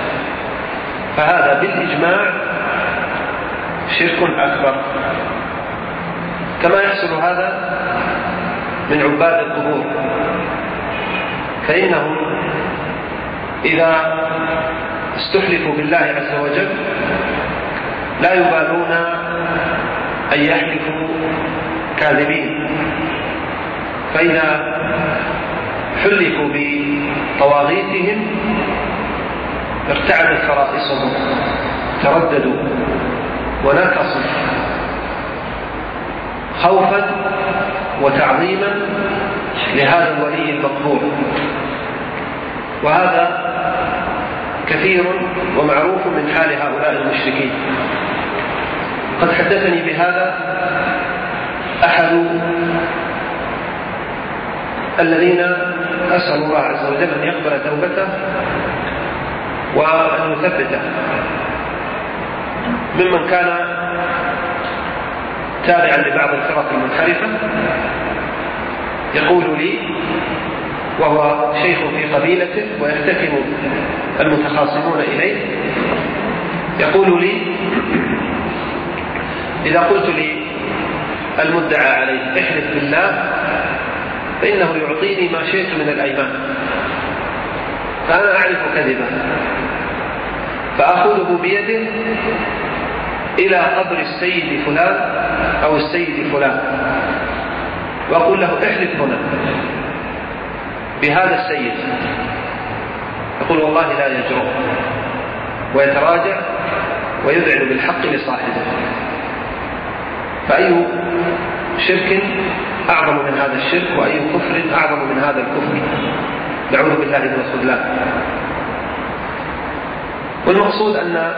فهذا بالإجماع شرك أكبر، كما يحصل هذا من عباد القبور، فإنهم إذا استحلفوا بالله عز وجل لا يبالون أن يحلفوا كاذبين، فإذا حلفوا بطواغيتهم ارتعدت فرائصهم، ترددوا ونكصوا خوفا وتعظيما لهذا الولي المقبور. وهذا كثير ومعروف من حال هؤلاء المشركين. قد حدثني بهذا أحد الذين أسأل الله عز وجل أن يقبل توبته وأن يثبته، ممن كان تابعا لبعض الفرق المنحرفة، يقول لي وهو شيخ في قبيلته ويحتكم المتخاصمون إليه، يقول لي إذا قلت لي المدعى عليه احلف بالله فإنه يعطيني ما شئت من الأيمان، فأنا أعرف كذبا فأخذه بيده إلى قبر السيد فلان أو السيد فلان وأقول له احلف هنا بهذا السيد، يقول والله لا يجرؤ ويتراجع ويذعن بالحق لصاحبه. فأي شرك أعظم من هذا الشرك، وأي كفر أعظم من هذا الكفر، نعوذ بالله من الخذلان. والمقصود أن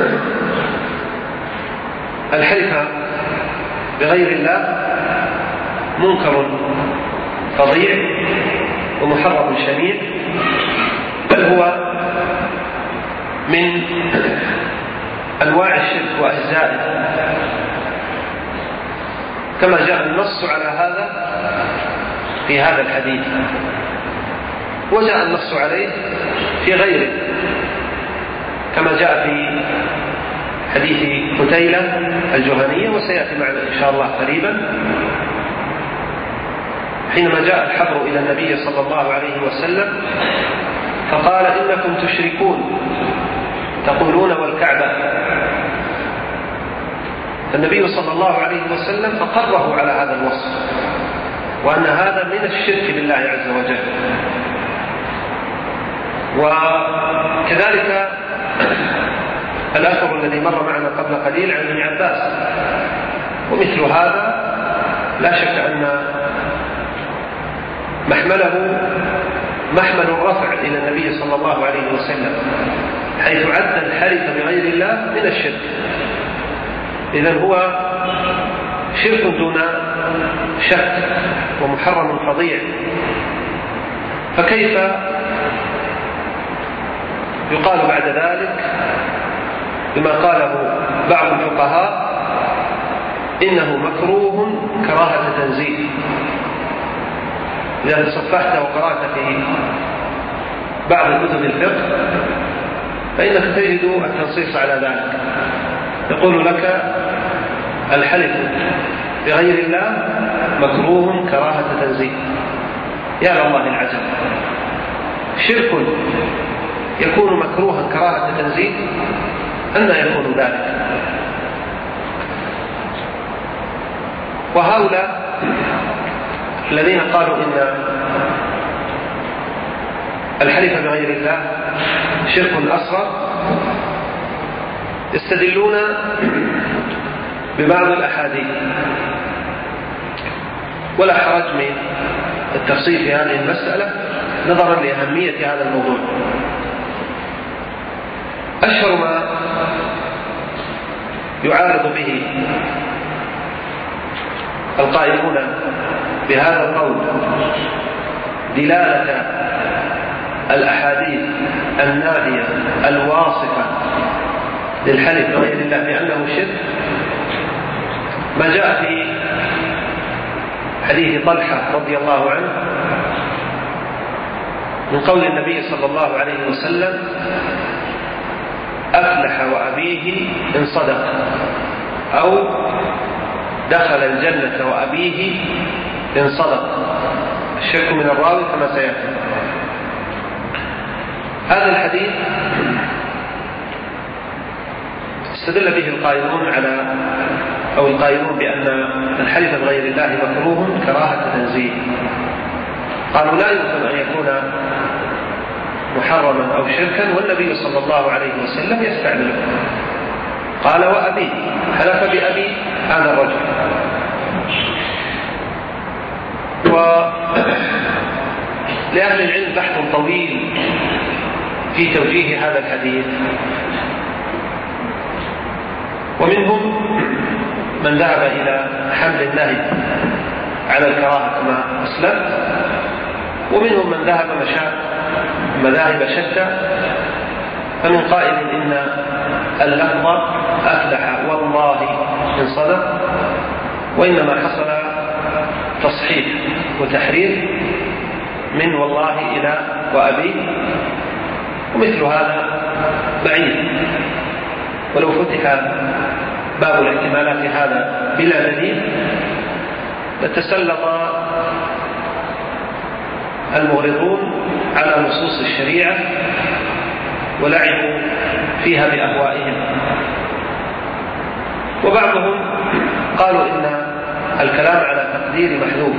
الحلف بغير الله منكر فظيع ومحرم شنيع، بل هو من أنواع الشرك وأجزائه، كما جاء النص على هذا في هذا الحديث، وجاء النص عليه في غيره، كما جاء في حديث قتيلة الجهنية، وسيأتي معنا إن شاء الله قريبا، حينما جاء الحبر إلى النبي صلى الله عليه وسلم فقال: إنكم تشركون تقولون والكعبة. النبي صلى الله عليه وسلم أقره على هذا الوصف، وأن هذا من الشرك بالله عز وجل. وكذلك الأثر الذي مر معنا قبل قليل عن ابن عباس، ومثل هذا لا شك أن محمله محمل الرفع إلى النبي صلى الله عليه وسلم، حيث عد الحلف بغير الله من الشرك. إذن هو شرك دون شك ومحرم فظيع، فكيف يقال بعد ذلك بما قاله بعض الفقهاء إنه مكروه كراهة تنزيه؟ إذا تصفحت وقرأت في بعض كتب الفقه فإنك تجد التنصيص على ذلك، يقول لك الحلف بغير الله مكروه كراهة تنزيه. يا لله العجب، شرك يكون مكروها كراهة تنزيه؟ أن يكون ذلك؟ وهؤلاء الذين قالوا إن الحلف بغير الله شرك أصغر يستدلون ببعض الأحاديث، ولا حرج من التفصيل في هذه المسألة نظرا لأهمية هذا الموضوع. أشهر ما يعارض به القائلون بهذا القول دلالة الأحاديث الناهية الواصفة للحلف بغير الله بأنه شرك ما جاء في حديث طلحة رضي الله عنه من قول النبي صلى الله عليه وسلم: أفلح وأبيه إن صدق، أو دخل الجنة وأبيه إن صدق. الشك من الراوي كما سيأتي. هذا الحديث استدل به القائلون القائلون بأن الحلف بغير الله مكروه كراهة تنزيه. قالوا لا يمكن أن يكون محرما أو شركا والنبي صلى الله عليه وسلم يستعمله. قال: وأبي، حلف بأبي هذا الرجل. ولأهل العلم بحث طويل في توجيه هذا الحديث، ومنهم من ذهب إلى حمل النهي على الكراهة كما أسلم، ومنهم من ذهب مذاهب شتى، فمن قائل إن اللفظ أفلح والله إن صدق، وإنما حصل تصحيح وتحريف من والله إلى وأبي، ومثل هذا بعيد. ولو فتح باب الاحتمالات هذا بلا دليل لتسلط المغرضون على نصوص الشريعة ولعبوا فيها بأهوائهم. وبعضهم قالوا إن الكلام على تقدير محذوف،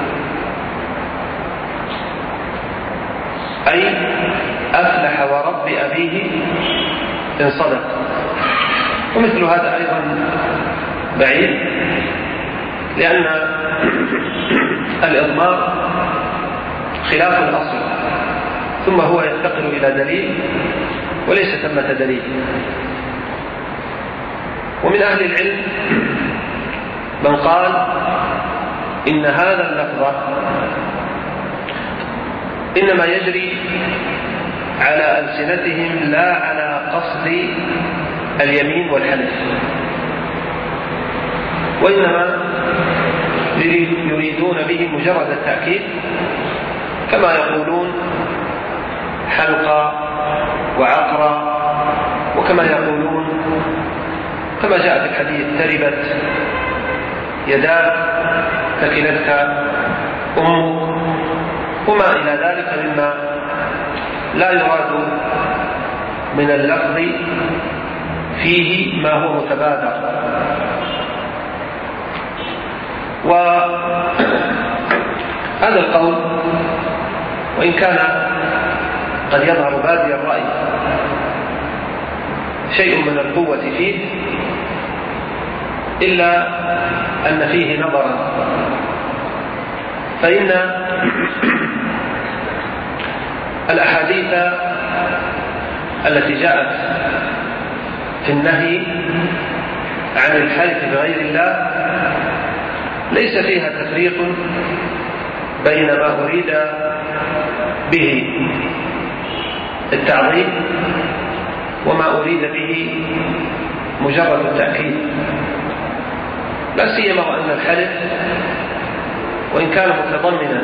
أي أفلح ورب أبيه إن صدق، ومثل هذا أيضا بعيد، لأن الإضمار خلاف الأصل، ثم هو يفتقر إلى دليل وليس ثمة دليل. ومن أهل العلم من قال إن هذا اللفظ إنما يجري على ألسنتهم لا على قصد اليمين والحلف، وإنما يريدون به مجرد التأكيد، كما يقولون حلقة وعقرة، وكما يقولون كما جاء في الحديث تربت يداك ثكلتك أمك، وما إلى ذلك مما لا يراد من اللفظ فيه ما هو متبادر. وهذا القول وإن كان قد يظهر بادي الرأي شيء من القوة فيه، إلا أن فيه نظرا، فإن الأحاديث التي جاءت في النهي عن الحلف بغير الله ليس فيها تفريق بين ما أريد به التعظيم وما أريد به مجرد التأكيد، لا سيما وأن الحلف وإن كان متضمنا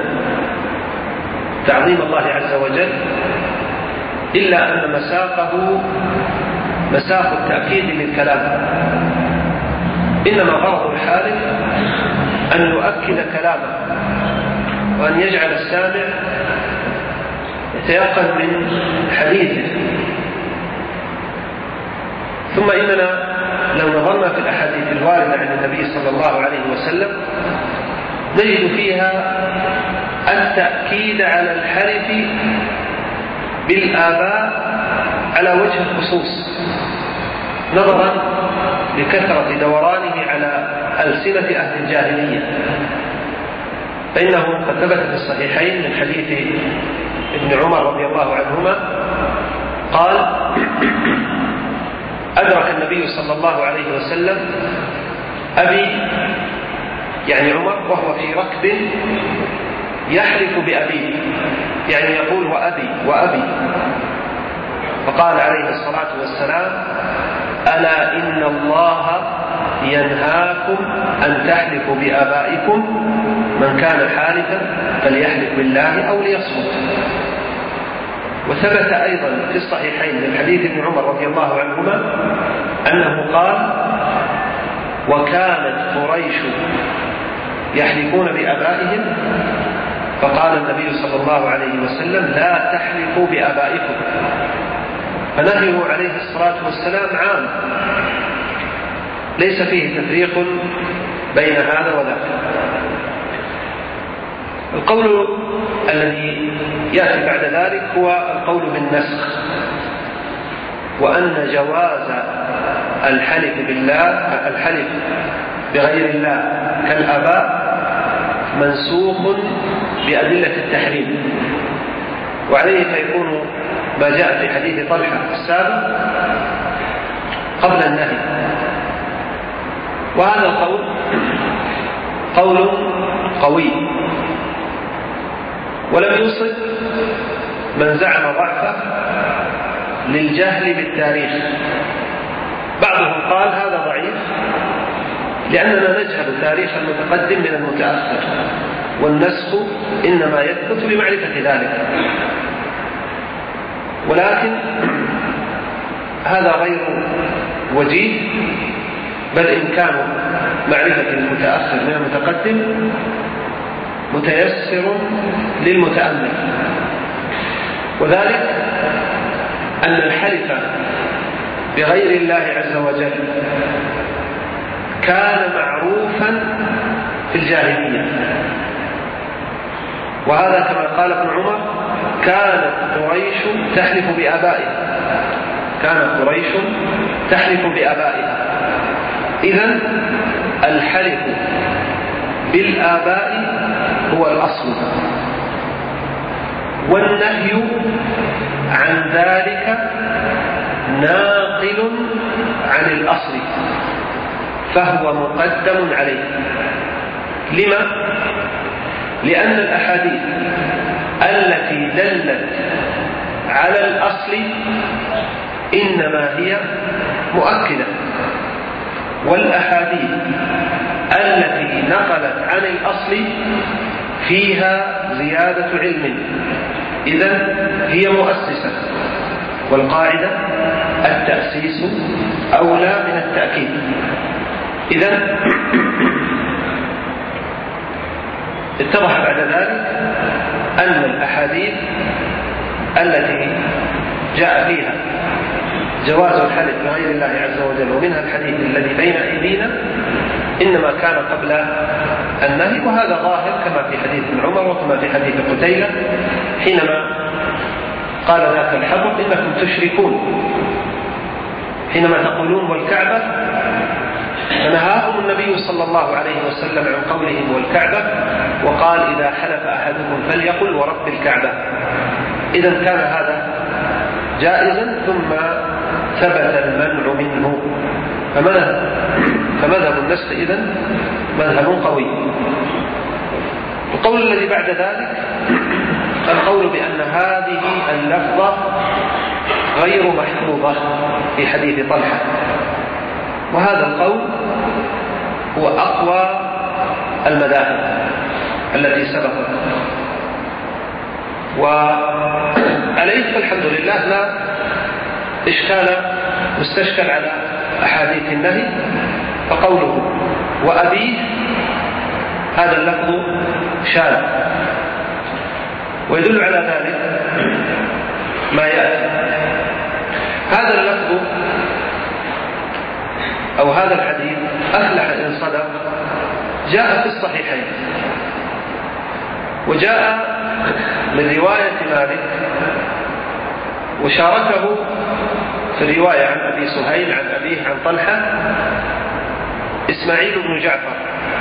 تعظيم الله عز وجل إلا أن مساقه مساق التأكيد للكلام، إنما غرض الحالف أن يؤكد كلامه وأن يجعل السامع يتيقن من حديثه. ثم إننا لو نظرنا في الأحاديث الواردة عن النبي صلى الله عليه وسلم نجد فيها التأكيد على الحلف بالآباء على وجه الخصوص، نظرا لكثرة دورانه على ألسنة أهل الجاهلية، فإنه قد ثبت في الصحيحين من حديث ابن عمر رضي الله عنهما قال: أدرك النبي صلى الله عليه وسلم أبي، يعني عمر، وهو في ركب يحلف بأبيه، يعني يقول وأبي وأبي، فقال عليه الصلاة والسلام: ألا إن الله ينهاكم أن تحلفوا بآبائكم، من كان حالفا فليحلف بالله أو ليصمت. وثبت أيضا في الصحيحين من حديث ابن عمر رضي الله عنهما أنه قال: وكانت قريش يحلفون بآبائهم، فقال النبي صلى الله عليه وسلم: لا تحلفوا بآبائكم. فنهيه عليه الصلاة والسلام عام، ليس فيه تفريق بين هذا وذاك. القول الذي يأتي بعد ذلك هو القول بالنسخ، وأن جواز الحلف بغير الله كالآباء منسوخ بأدلة التحريم، وعليه فيكون ما جاء في حديث طلحة السابق قبل النهي. وهذا القول قول قوي، ولم يصب من زعم ضعفه للجهل بالتاريخ. بعضهم قال هذا ضعيف لأننا نجهل تاريخ المتقدم من المتأخر، والنسخ إنما يثبت بمعرفة ذلك. ولكن هذا غير وجيه، بل إمكان معرفة المتأخر من المتقدم متيسر للمتأمل، وذلك أن الحلف بغير الله عز وجل كان معروفا في الجاهلية، وهذا كما قال ابن عمر: كانت قريش تحلف بآبائها، كانت قريش تحلف بآبائها. إذن الحلف بالآباء هو الأصل، والنهي عن ذلك ناقل عن الأصل، فهو مقدم عليه. لما؟ لأن الأحاديث التي دلت على الأصل إنما هي مؤكدة، والأحاديث التي نقلت عن الأصل فيها زيادة علم، إذن هي مؤسسة. والقاعدة التأسيس أولى من التأكيد. إذن اتضح بعد ذلك أن الأحاديث التي جاء فيها جواز الحلف بغير الله عز وجل، ومنها الحديث الذي بين أيدينا، إنما كان قبل النهي، وهذا ظاهر كما في حديث ابن عمر وكما في حديث قتيلة حينما قال ذاك الحبر إنكم تشركون، حينما تقولون والكعبة، فنهاهم النبي صلى الله عليه وسلم عن قولهم والكعبة، وقال إذا حلف أحدكم فليقل ورب الكعبة. إذن كان هذا جائزا ثم ثبت المنع منه، فمذهب النسخ إذن مذهب قوي. القول الذي بعد ذلك القول بأن هذه اللفظة غير محفوظة في حديث طلحة، وهذا القول هو أقوى المذاهب التي سبقت، وعليه فالحمد لله لا مستشكل على أحاديث النهي. فقوله وأبيه هذا اللفظ شاذ، ويدل على ذلك ما يأتي. هذا اللفظ أو هذا الحديث أفلح إن صدق جاء في الصحيحين، وجاء من رواية مالك، وشاركه في الرواية عن أبي سهيل عن أبيه عن طلحة إسماعيل بن جعفر.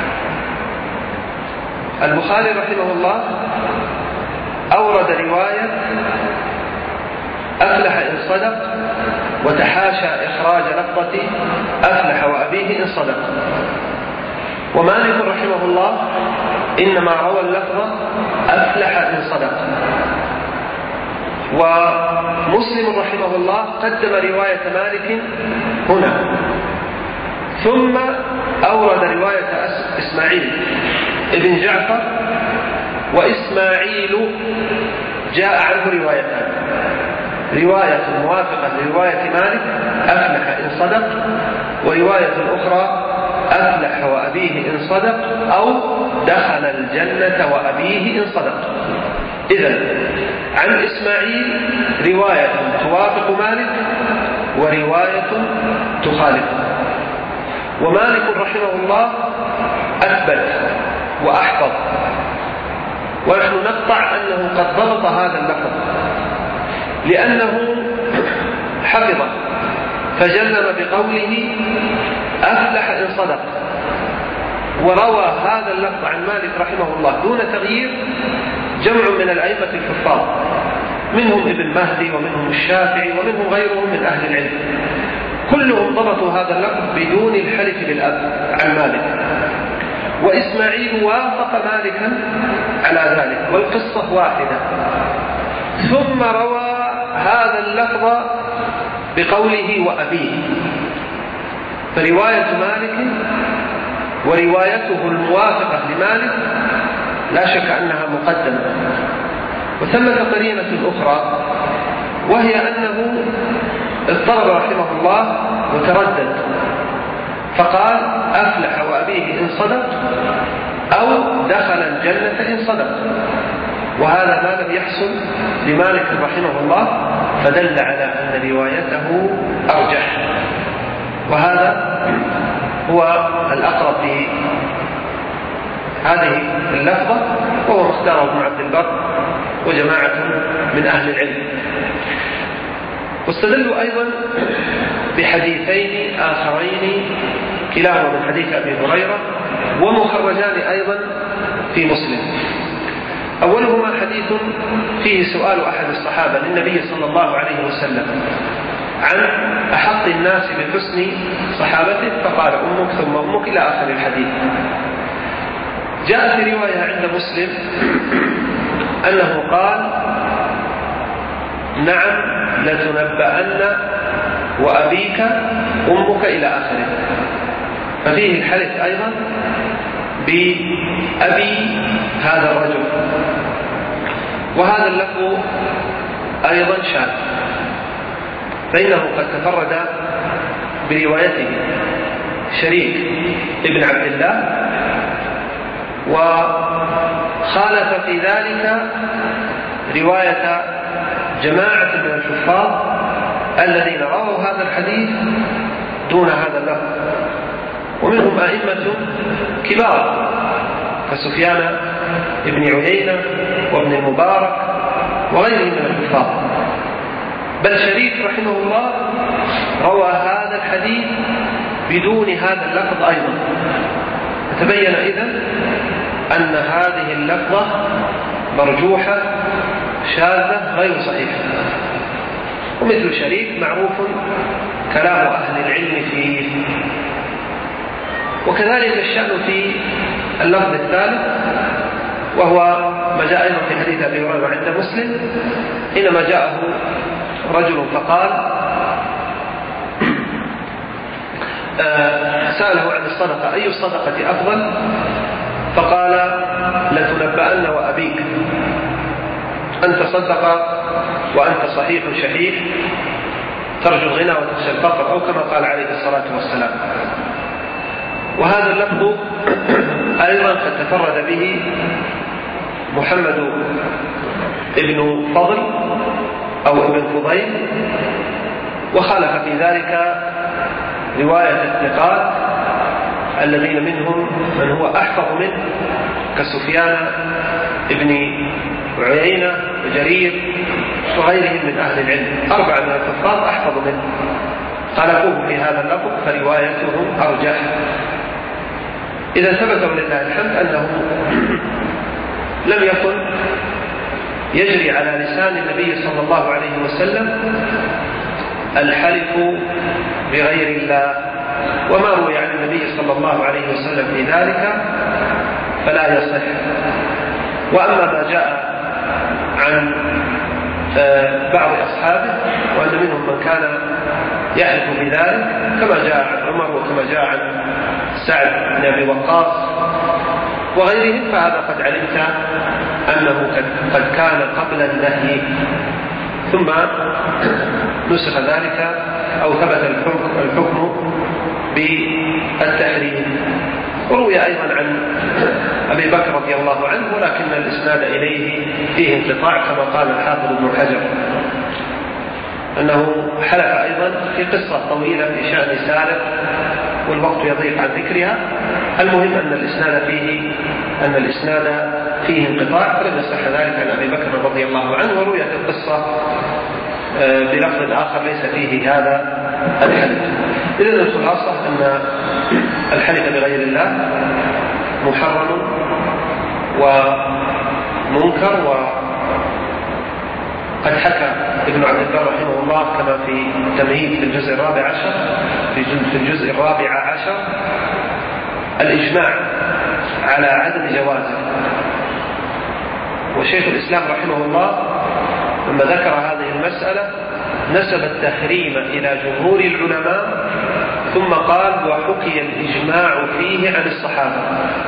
البخاري رحمه الله أورد رواية أفلح إن صدق، وتحاشى إخراج لفظة أفلح وأبيه إن صدق. ومالك رحمه الله إنما روى اللفظة أفلح إن صدق. ومسلم رحمه الله قدم رواية مالك هنا، ثم أورد رواية إسماعيل ابن جعفر. وإسماعيل جاء عنه روايتان، رواية موافقة لرواية مالك أفلح إن صدق، ورواية أخرى أفلح وأبيه إن صدق، أو دخل الجنة وأبيه إن صدق. إذن عن إسماعيل رواية توافق مالك ورواية تخالف. ومالك رحمه الله أثبت وأحفظ، ونحن نقطع أنه قد ضبط هذا اللفظ لأنه حفظ فجلب بقوله أفلح إن صدق، وروى هذا اللفظ عن مالك رحمه الله دون تغيير جمع من الأئمة الحفاظ، منهم ابن مهدي ومنهم الشافعي ومنهم غيرهم من أهل العلم، كلهم ضبطوا هذا اللفظ بدون الحلف بالأب عن مالك. وإسماعيل وافق مالكا على ذلك، والقصة واحدة. ثم روى هذا اللفظ بقوله وأبيه، فرواية مالك وروايته الموافقة لمالك لا شك أنها مقدمة. وثمة قرينة أخرى، وهي أنه اضطرب رحمه الله وتردد، فقال أفلح وأبيه إن صدق، أو دخل الجنة إن صدق، وهذا ما لم يحصل لمالك رحمه الله، فدل على أن روايته أرجح. وهذا هو الأقرب في هذه اللفظة، وهو مختاره ابن عبد البر وجماعة من أهل العلم. واستدلوا أيضا بحديثين آخرين كلاهما من حديث أبي هريرة، ومخرجان أيضا في مسلم. أولهما حديث فيه سؤال أحد الصحابة للنبي صلى الله عليه وسلم عن أحق الناس بحسن صحابته، فقال أمك ثم أمك إلى آخر الحديث. جاء في رواية عند مسلم أنه قال نعم لتنبأن وأبيك أمك إلى آخره. ففيه الحلف أيضا بأبي هذا الرجل. وهذا اللفظ أيضا شاذ، فإنه قد تفرد بروايته شريك ابن عبد الله، وخالف في ذلك رواية جماعة من الحفاظ الذين رووا هذا الحديث دون هذا اللفظ، ومنهم أئمة كبار كسفيان ابن عيينة وابن المبارك وغيرهم من الحفاظ. بل شريك رحمه الله روى هذا الحديث بدون هذا اللفظ أيضا. تبين إذن أن هذه اللفظة مرجوحة شاذة غير صحيحة. ومثل شريك معروف كلام أهل العلم فيه. وكذلك الشأن في اللفظ الثالث، وهو ما جاء أيضا في حديث أبي هريرة عند مسلم، حينما جاءه رجل فقال سأله عن الصدقة أي الصدقة أفضل؟ فقال لتنبأن وأبيك، أنت صدق وأنت صحيح شحيح ترجو الغنى وتخشى الفقر، أو كما قال عليه الصلاة والسلام. وهذا اللفظ أيضا قد تفرد به محمد ابن فضل أو ابن فضيل، وخالف في ذلك رواية الثقات الذين منهم من هو أحفظ منه كسفيان ابن عيينة وجرير وغيرهم من أهل العلم. 4 من الحفاظ أحفظ منه، خالفوه في هذا اللفظ فروايتهم أرجح. إذا ثبت ولله الحمد أنه لم يكن يجري على لسان النبي صلى الله عليه وسلم الحلف بغير الله، وما روي عن النبي صلى الله عليه وسلم في ذلك فلا يصح. وأما ما جاء عن بعض أصحابه وأن منهم من كان يحلف بذلك كما جاء عن عمر وكما جاء عن سعد بن أبي وقاص وغيرهم، فهذا قد علمت أنه قد كان قبل النهي ثم نسخ ذلك أو ثبت الحكم بالتحريم. وروي أيضا عن أبي بكر رضي الله عنه، ولكن الإسناد إليه فيه انقطاع كما قال الحافظ ابن حجر، أنه حلف أيضا في قصة طويلة في شأن سارق والوقت يضيق عن ذكرها. المهم أن الإسناد فيه انقطاع، فلم يصح ذلك عن أبي بكر رضي الله عنه. ورويت القصة بلفظ آخر ليس فيه هذا الحلف. إذن الخلاصة أن الحلف بغير الله محرم ومنكر. وقد حكى ابن عبد البر رحمه الله كما في التمهيد في الجزء الرابع عشر الإجماع على عدم جوازه. وشيخ الإسلام رحمه الله لما ذكر هذه المسألة نسب التحريم إلى جمهور العلماء، ثم قال وحكي الإجماع فيه عن الصحابة.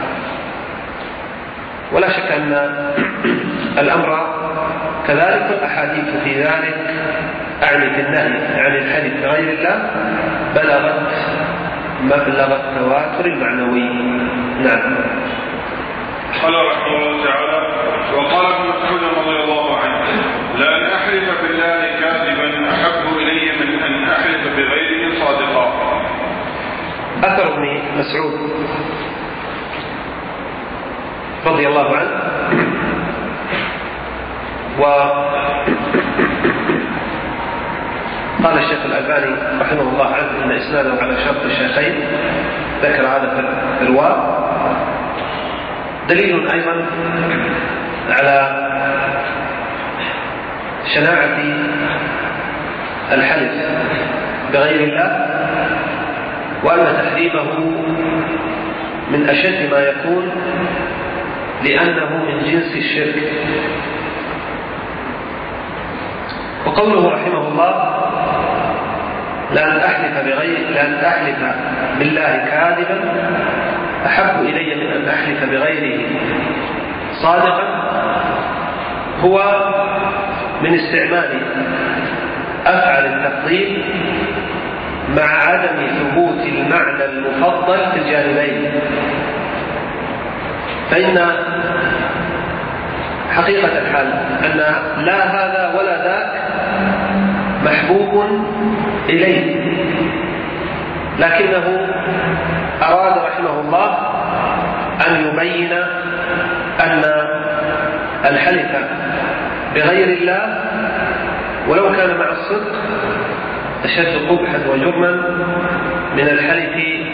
ولا شك أن الأمر كذلك، الأحاديث في ذلك أعني في النهي عن الحلف بغير الله بلغت مبلغ التواتر المعنوي. نعم. قال رحمه الله تعالى: وقال ابن مسعود رضي الله عنه: لأن أحلف بالله كاذبا أحب إلي من أن أحلف بغيره صادقا. أثر ابن مسعود رضي الله عنه. وقال الشيخ الألباني رحمه الله عنه أن إسناده على شرط الشيخين، ذكر هذا في الرواء. دليل أيضا على شناعة الحلف بغير الله، وأن تحريمه من أشد ما يكون، لأنه من جنس الشرك. وقوله رحمه الله لأن أحلف بالله كاذبا أحب إلي من أن أحلف بغيره صادقا، هو من استعمال أفعل التفضيل مع عدم ثبوت المعنى المفضل في الجانبين. فإن حقيقة الحال أن لا هذا ولا ذاك محبوب إليه، لكنه أراد رحمه الله أن يبين أن الحلف بغير الله ولو كان مع الصدق أشد قبحا وجرما من الحلف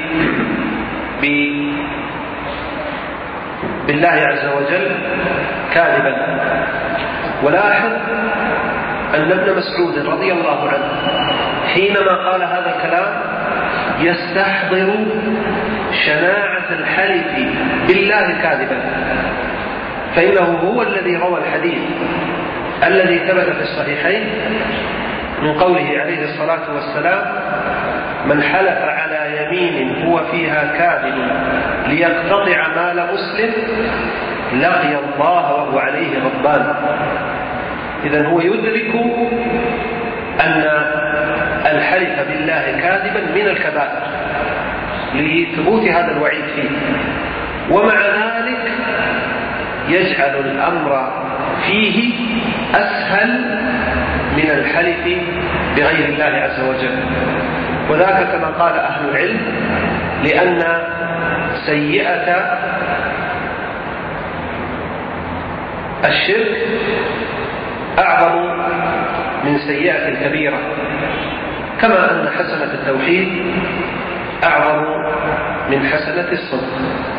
بالله عز وجل كاذبا. ولاحظ أن ابن مسعود رضي الله عنه حينما قال هذا الكلام يستحضر شناعة الحلف بالله كاذبا، فإنه هو الذي روى الحديث الذي ثبت في الصحيحين من قوله عليه الصلاة والسلام: من حلف على يمين هو فيها كاذب ليقتطع مال مسلم لقي الله وهو عليه غضبان. إذن هو يدرك أن الحلف بالله كاذبا من الكبائر لثبوت هذا الوعيد فيه، ومع ذلك يجعل الأمر فيه أسهل من الحلف بغير الله عز وجل. وذاك كما قال أهل العلم لأن سيئة الشرك أعظم من سيئة الكبيرة، كما أن حسنة التوحيد أعظم من حسنة الصدق.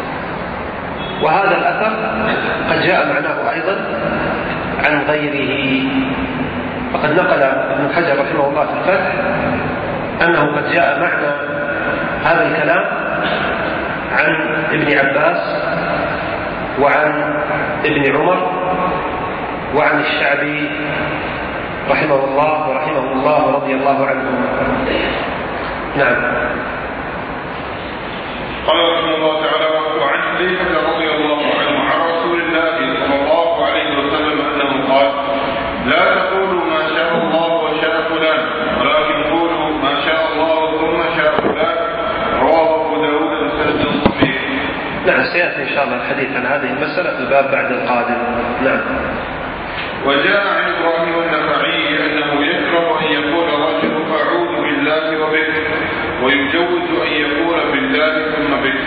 وهذا الأثر قد جاء معناه أيضا عن غيره، فقد نقل ابن حجر رحمه الله في الفتح أنه قد جاء معنى هذا الكلام عن ابن عباس وعن ابن عمر وعن الشعبي رحمه الله ورحمه الله ورضي الله عنهم. نعم. قال رحمه الله تعالى: وعن حذيفة رضي الله عنه عن رسول الله صلى الله عليه وسلم أنه قال: لا تقولوا ما شاء الله وشاء فلان، ولكن قولوا ما شاء الله ثم شاء فلان. رواه أبو داود بسند صحيح. نعم، سيأتي إن شاء الله الحديث عن هذه المسألة في الباب بعد القادم. نعم. وجاء عن إبراهيم النخعي أنه يكره أن يقول الرجل أعوذ بالله وبك، ويجوز أن يقول بالله ثم بك.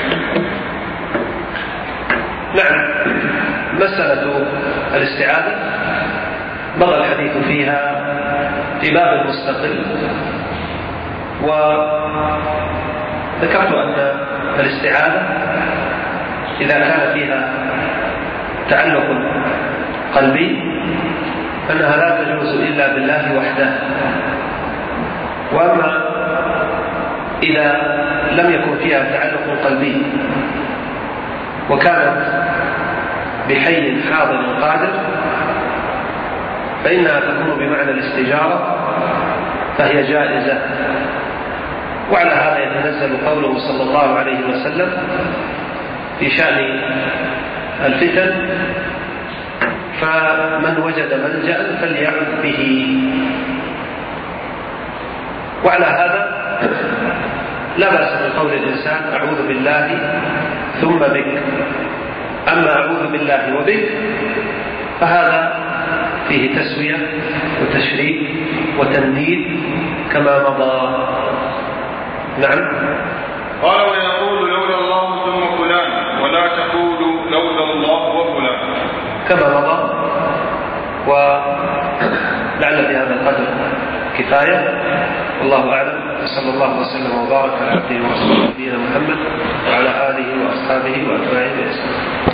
نعم، مسألة الاستعاذة مضى الحديث فيها في باب مستقل، وذكرت أن الاستعاذة إذا كان فيها تعلق قلبي أنها لا تجوز إلا بالله وحده، وأما إذا لم يكن فيها تعلق قلبي وكانت بحي حاضر قادر فإنها تكون بمعنى الاستجارة فهي جائزة. وعلى هذا يتنزل قوله صلى الله عليه وسلم في شأن الفتن: فمن وجد ملجأ فليعذ به. وعلى هذا لا بأس من قول الإنسان أعوذ بالله ثم بك. أما أعوذ بالله وبك فهذا فيه تسوية وتشريك وتنديد كما مضى. نعم. قال: ويقول لولا الله ثم فلان، ولا تقول لولا الله وفلان، كما مضى. ولعل في هذا القدر كفاية، والله أعلم. صلى الله وسلم وبارك على عبده ورسوله نبينا محمد وعلى آله وأصحابه وأتباعه بإحسان.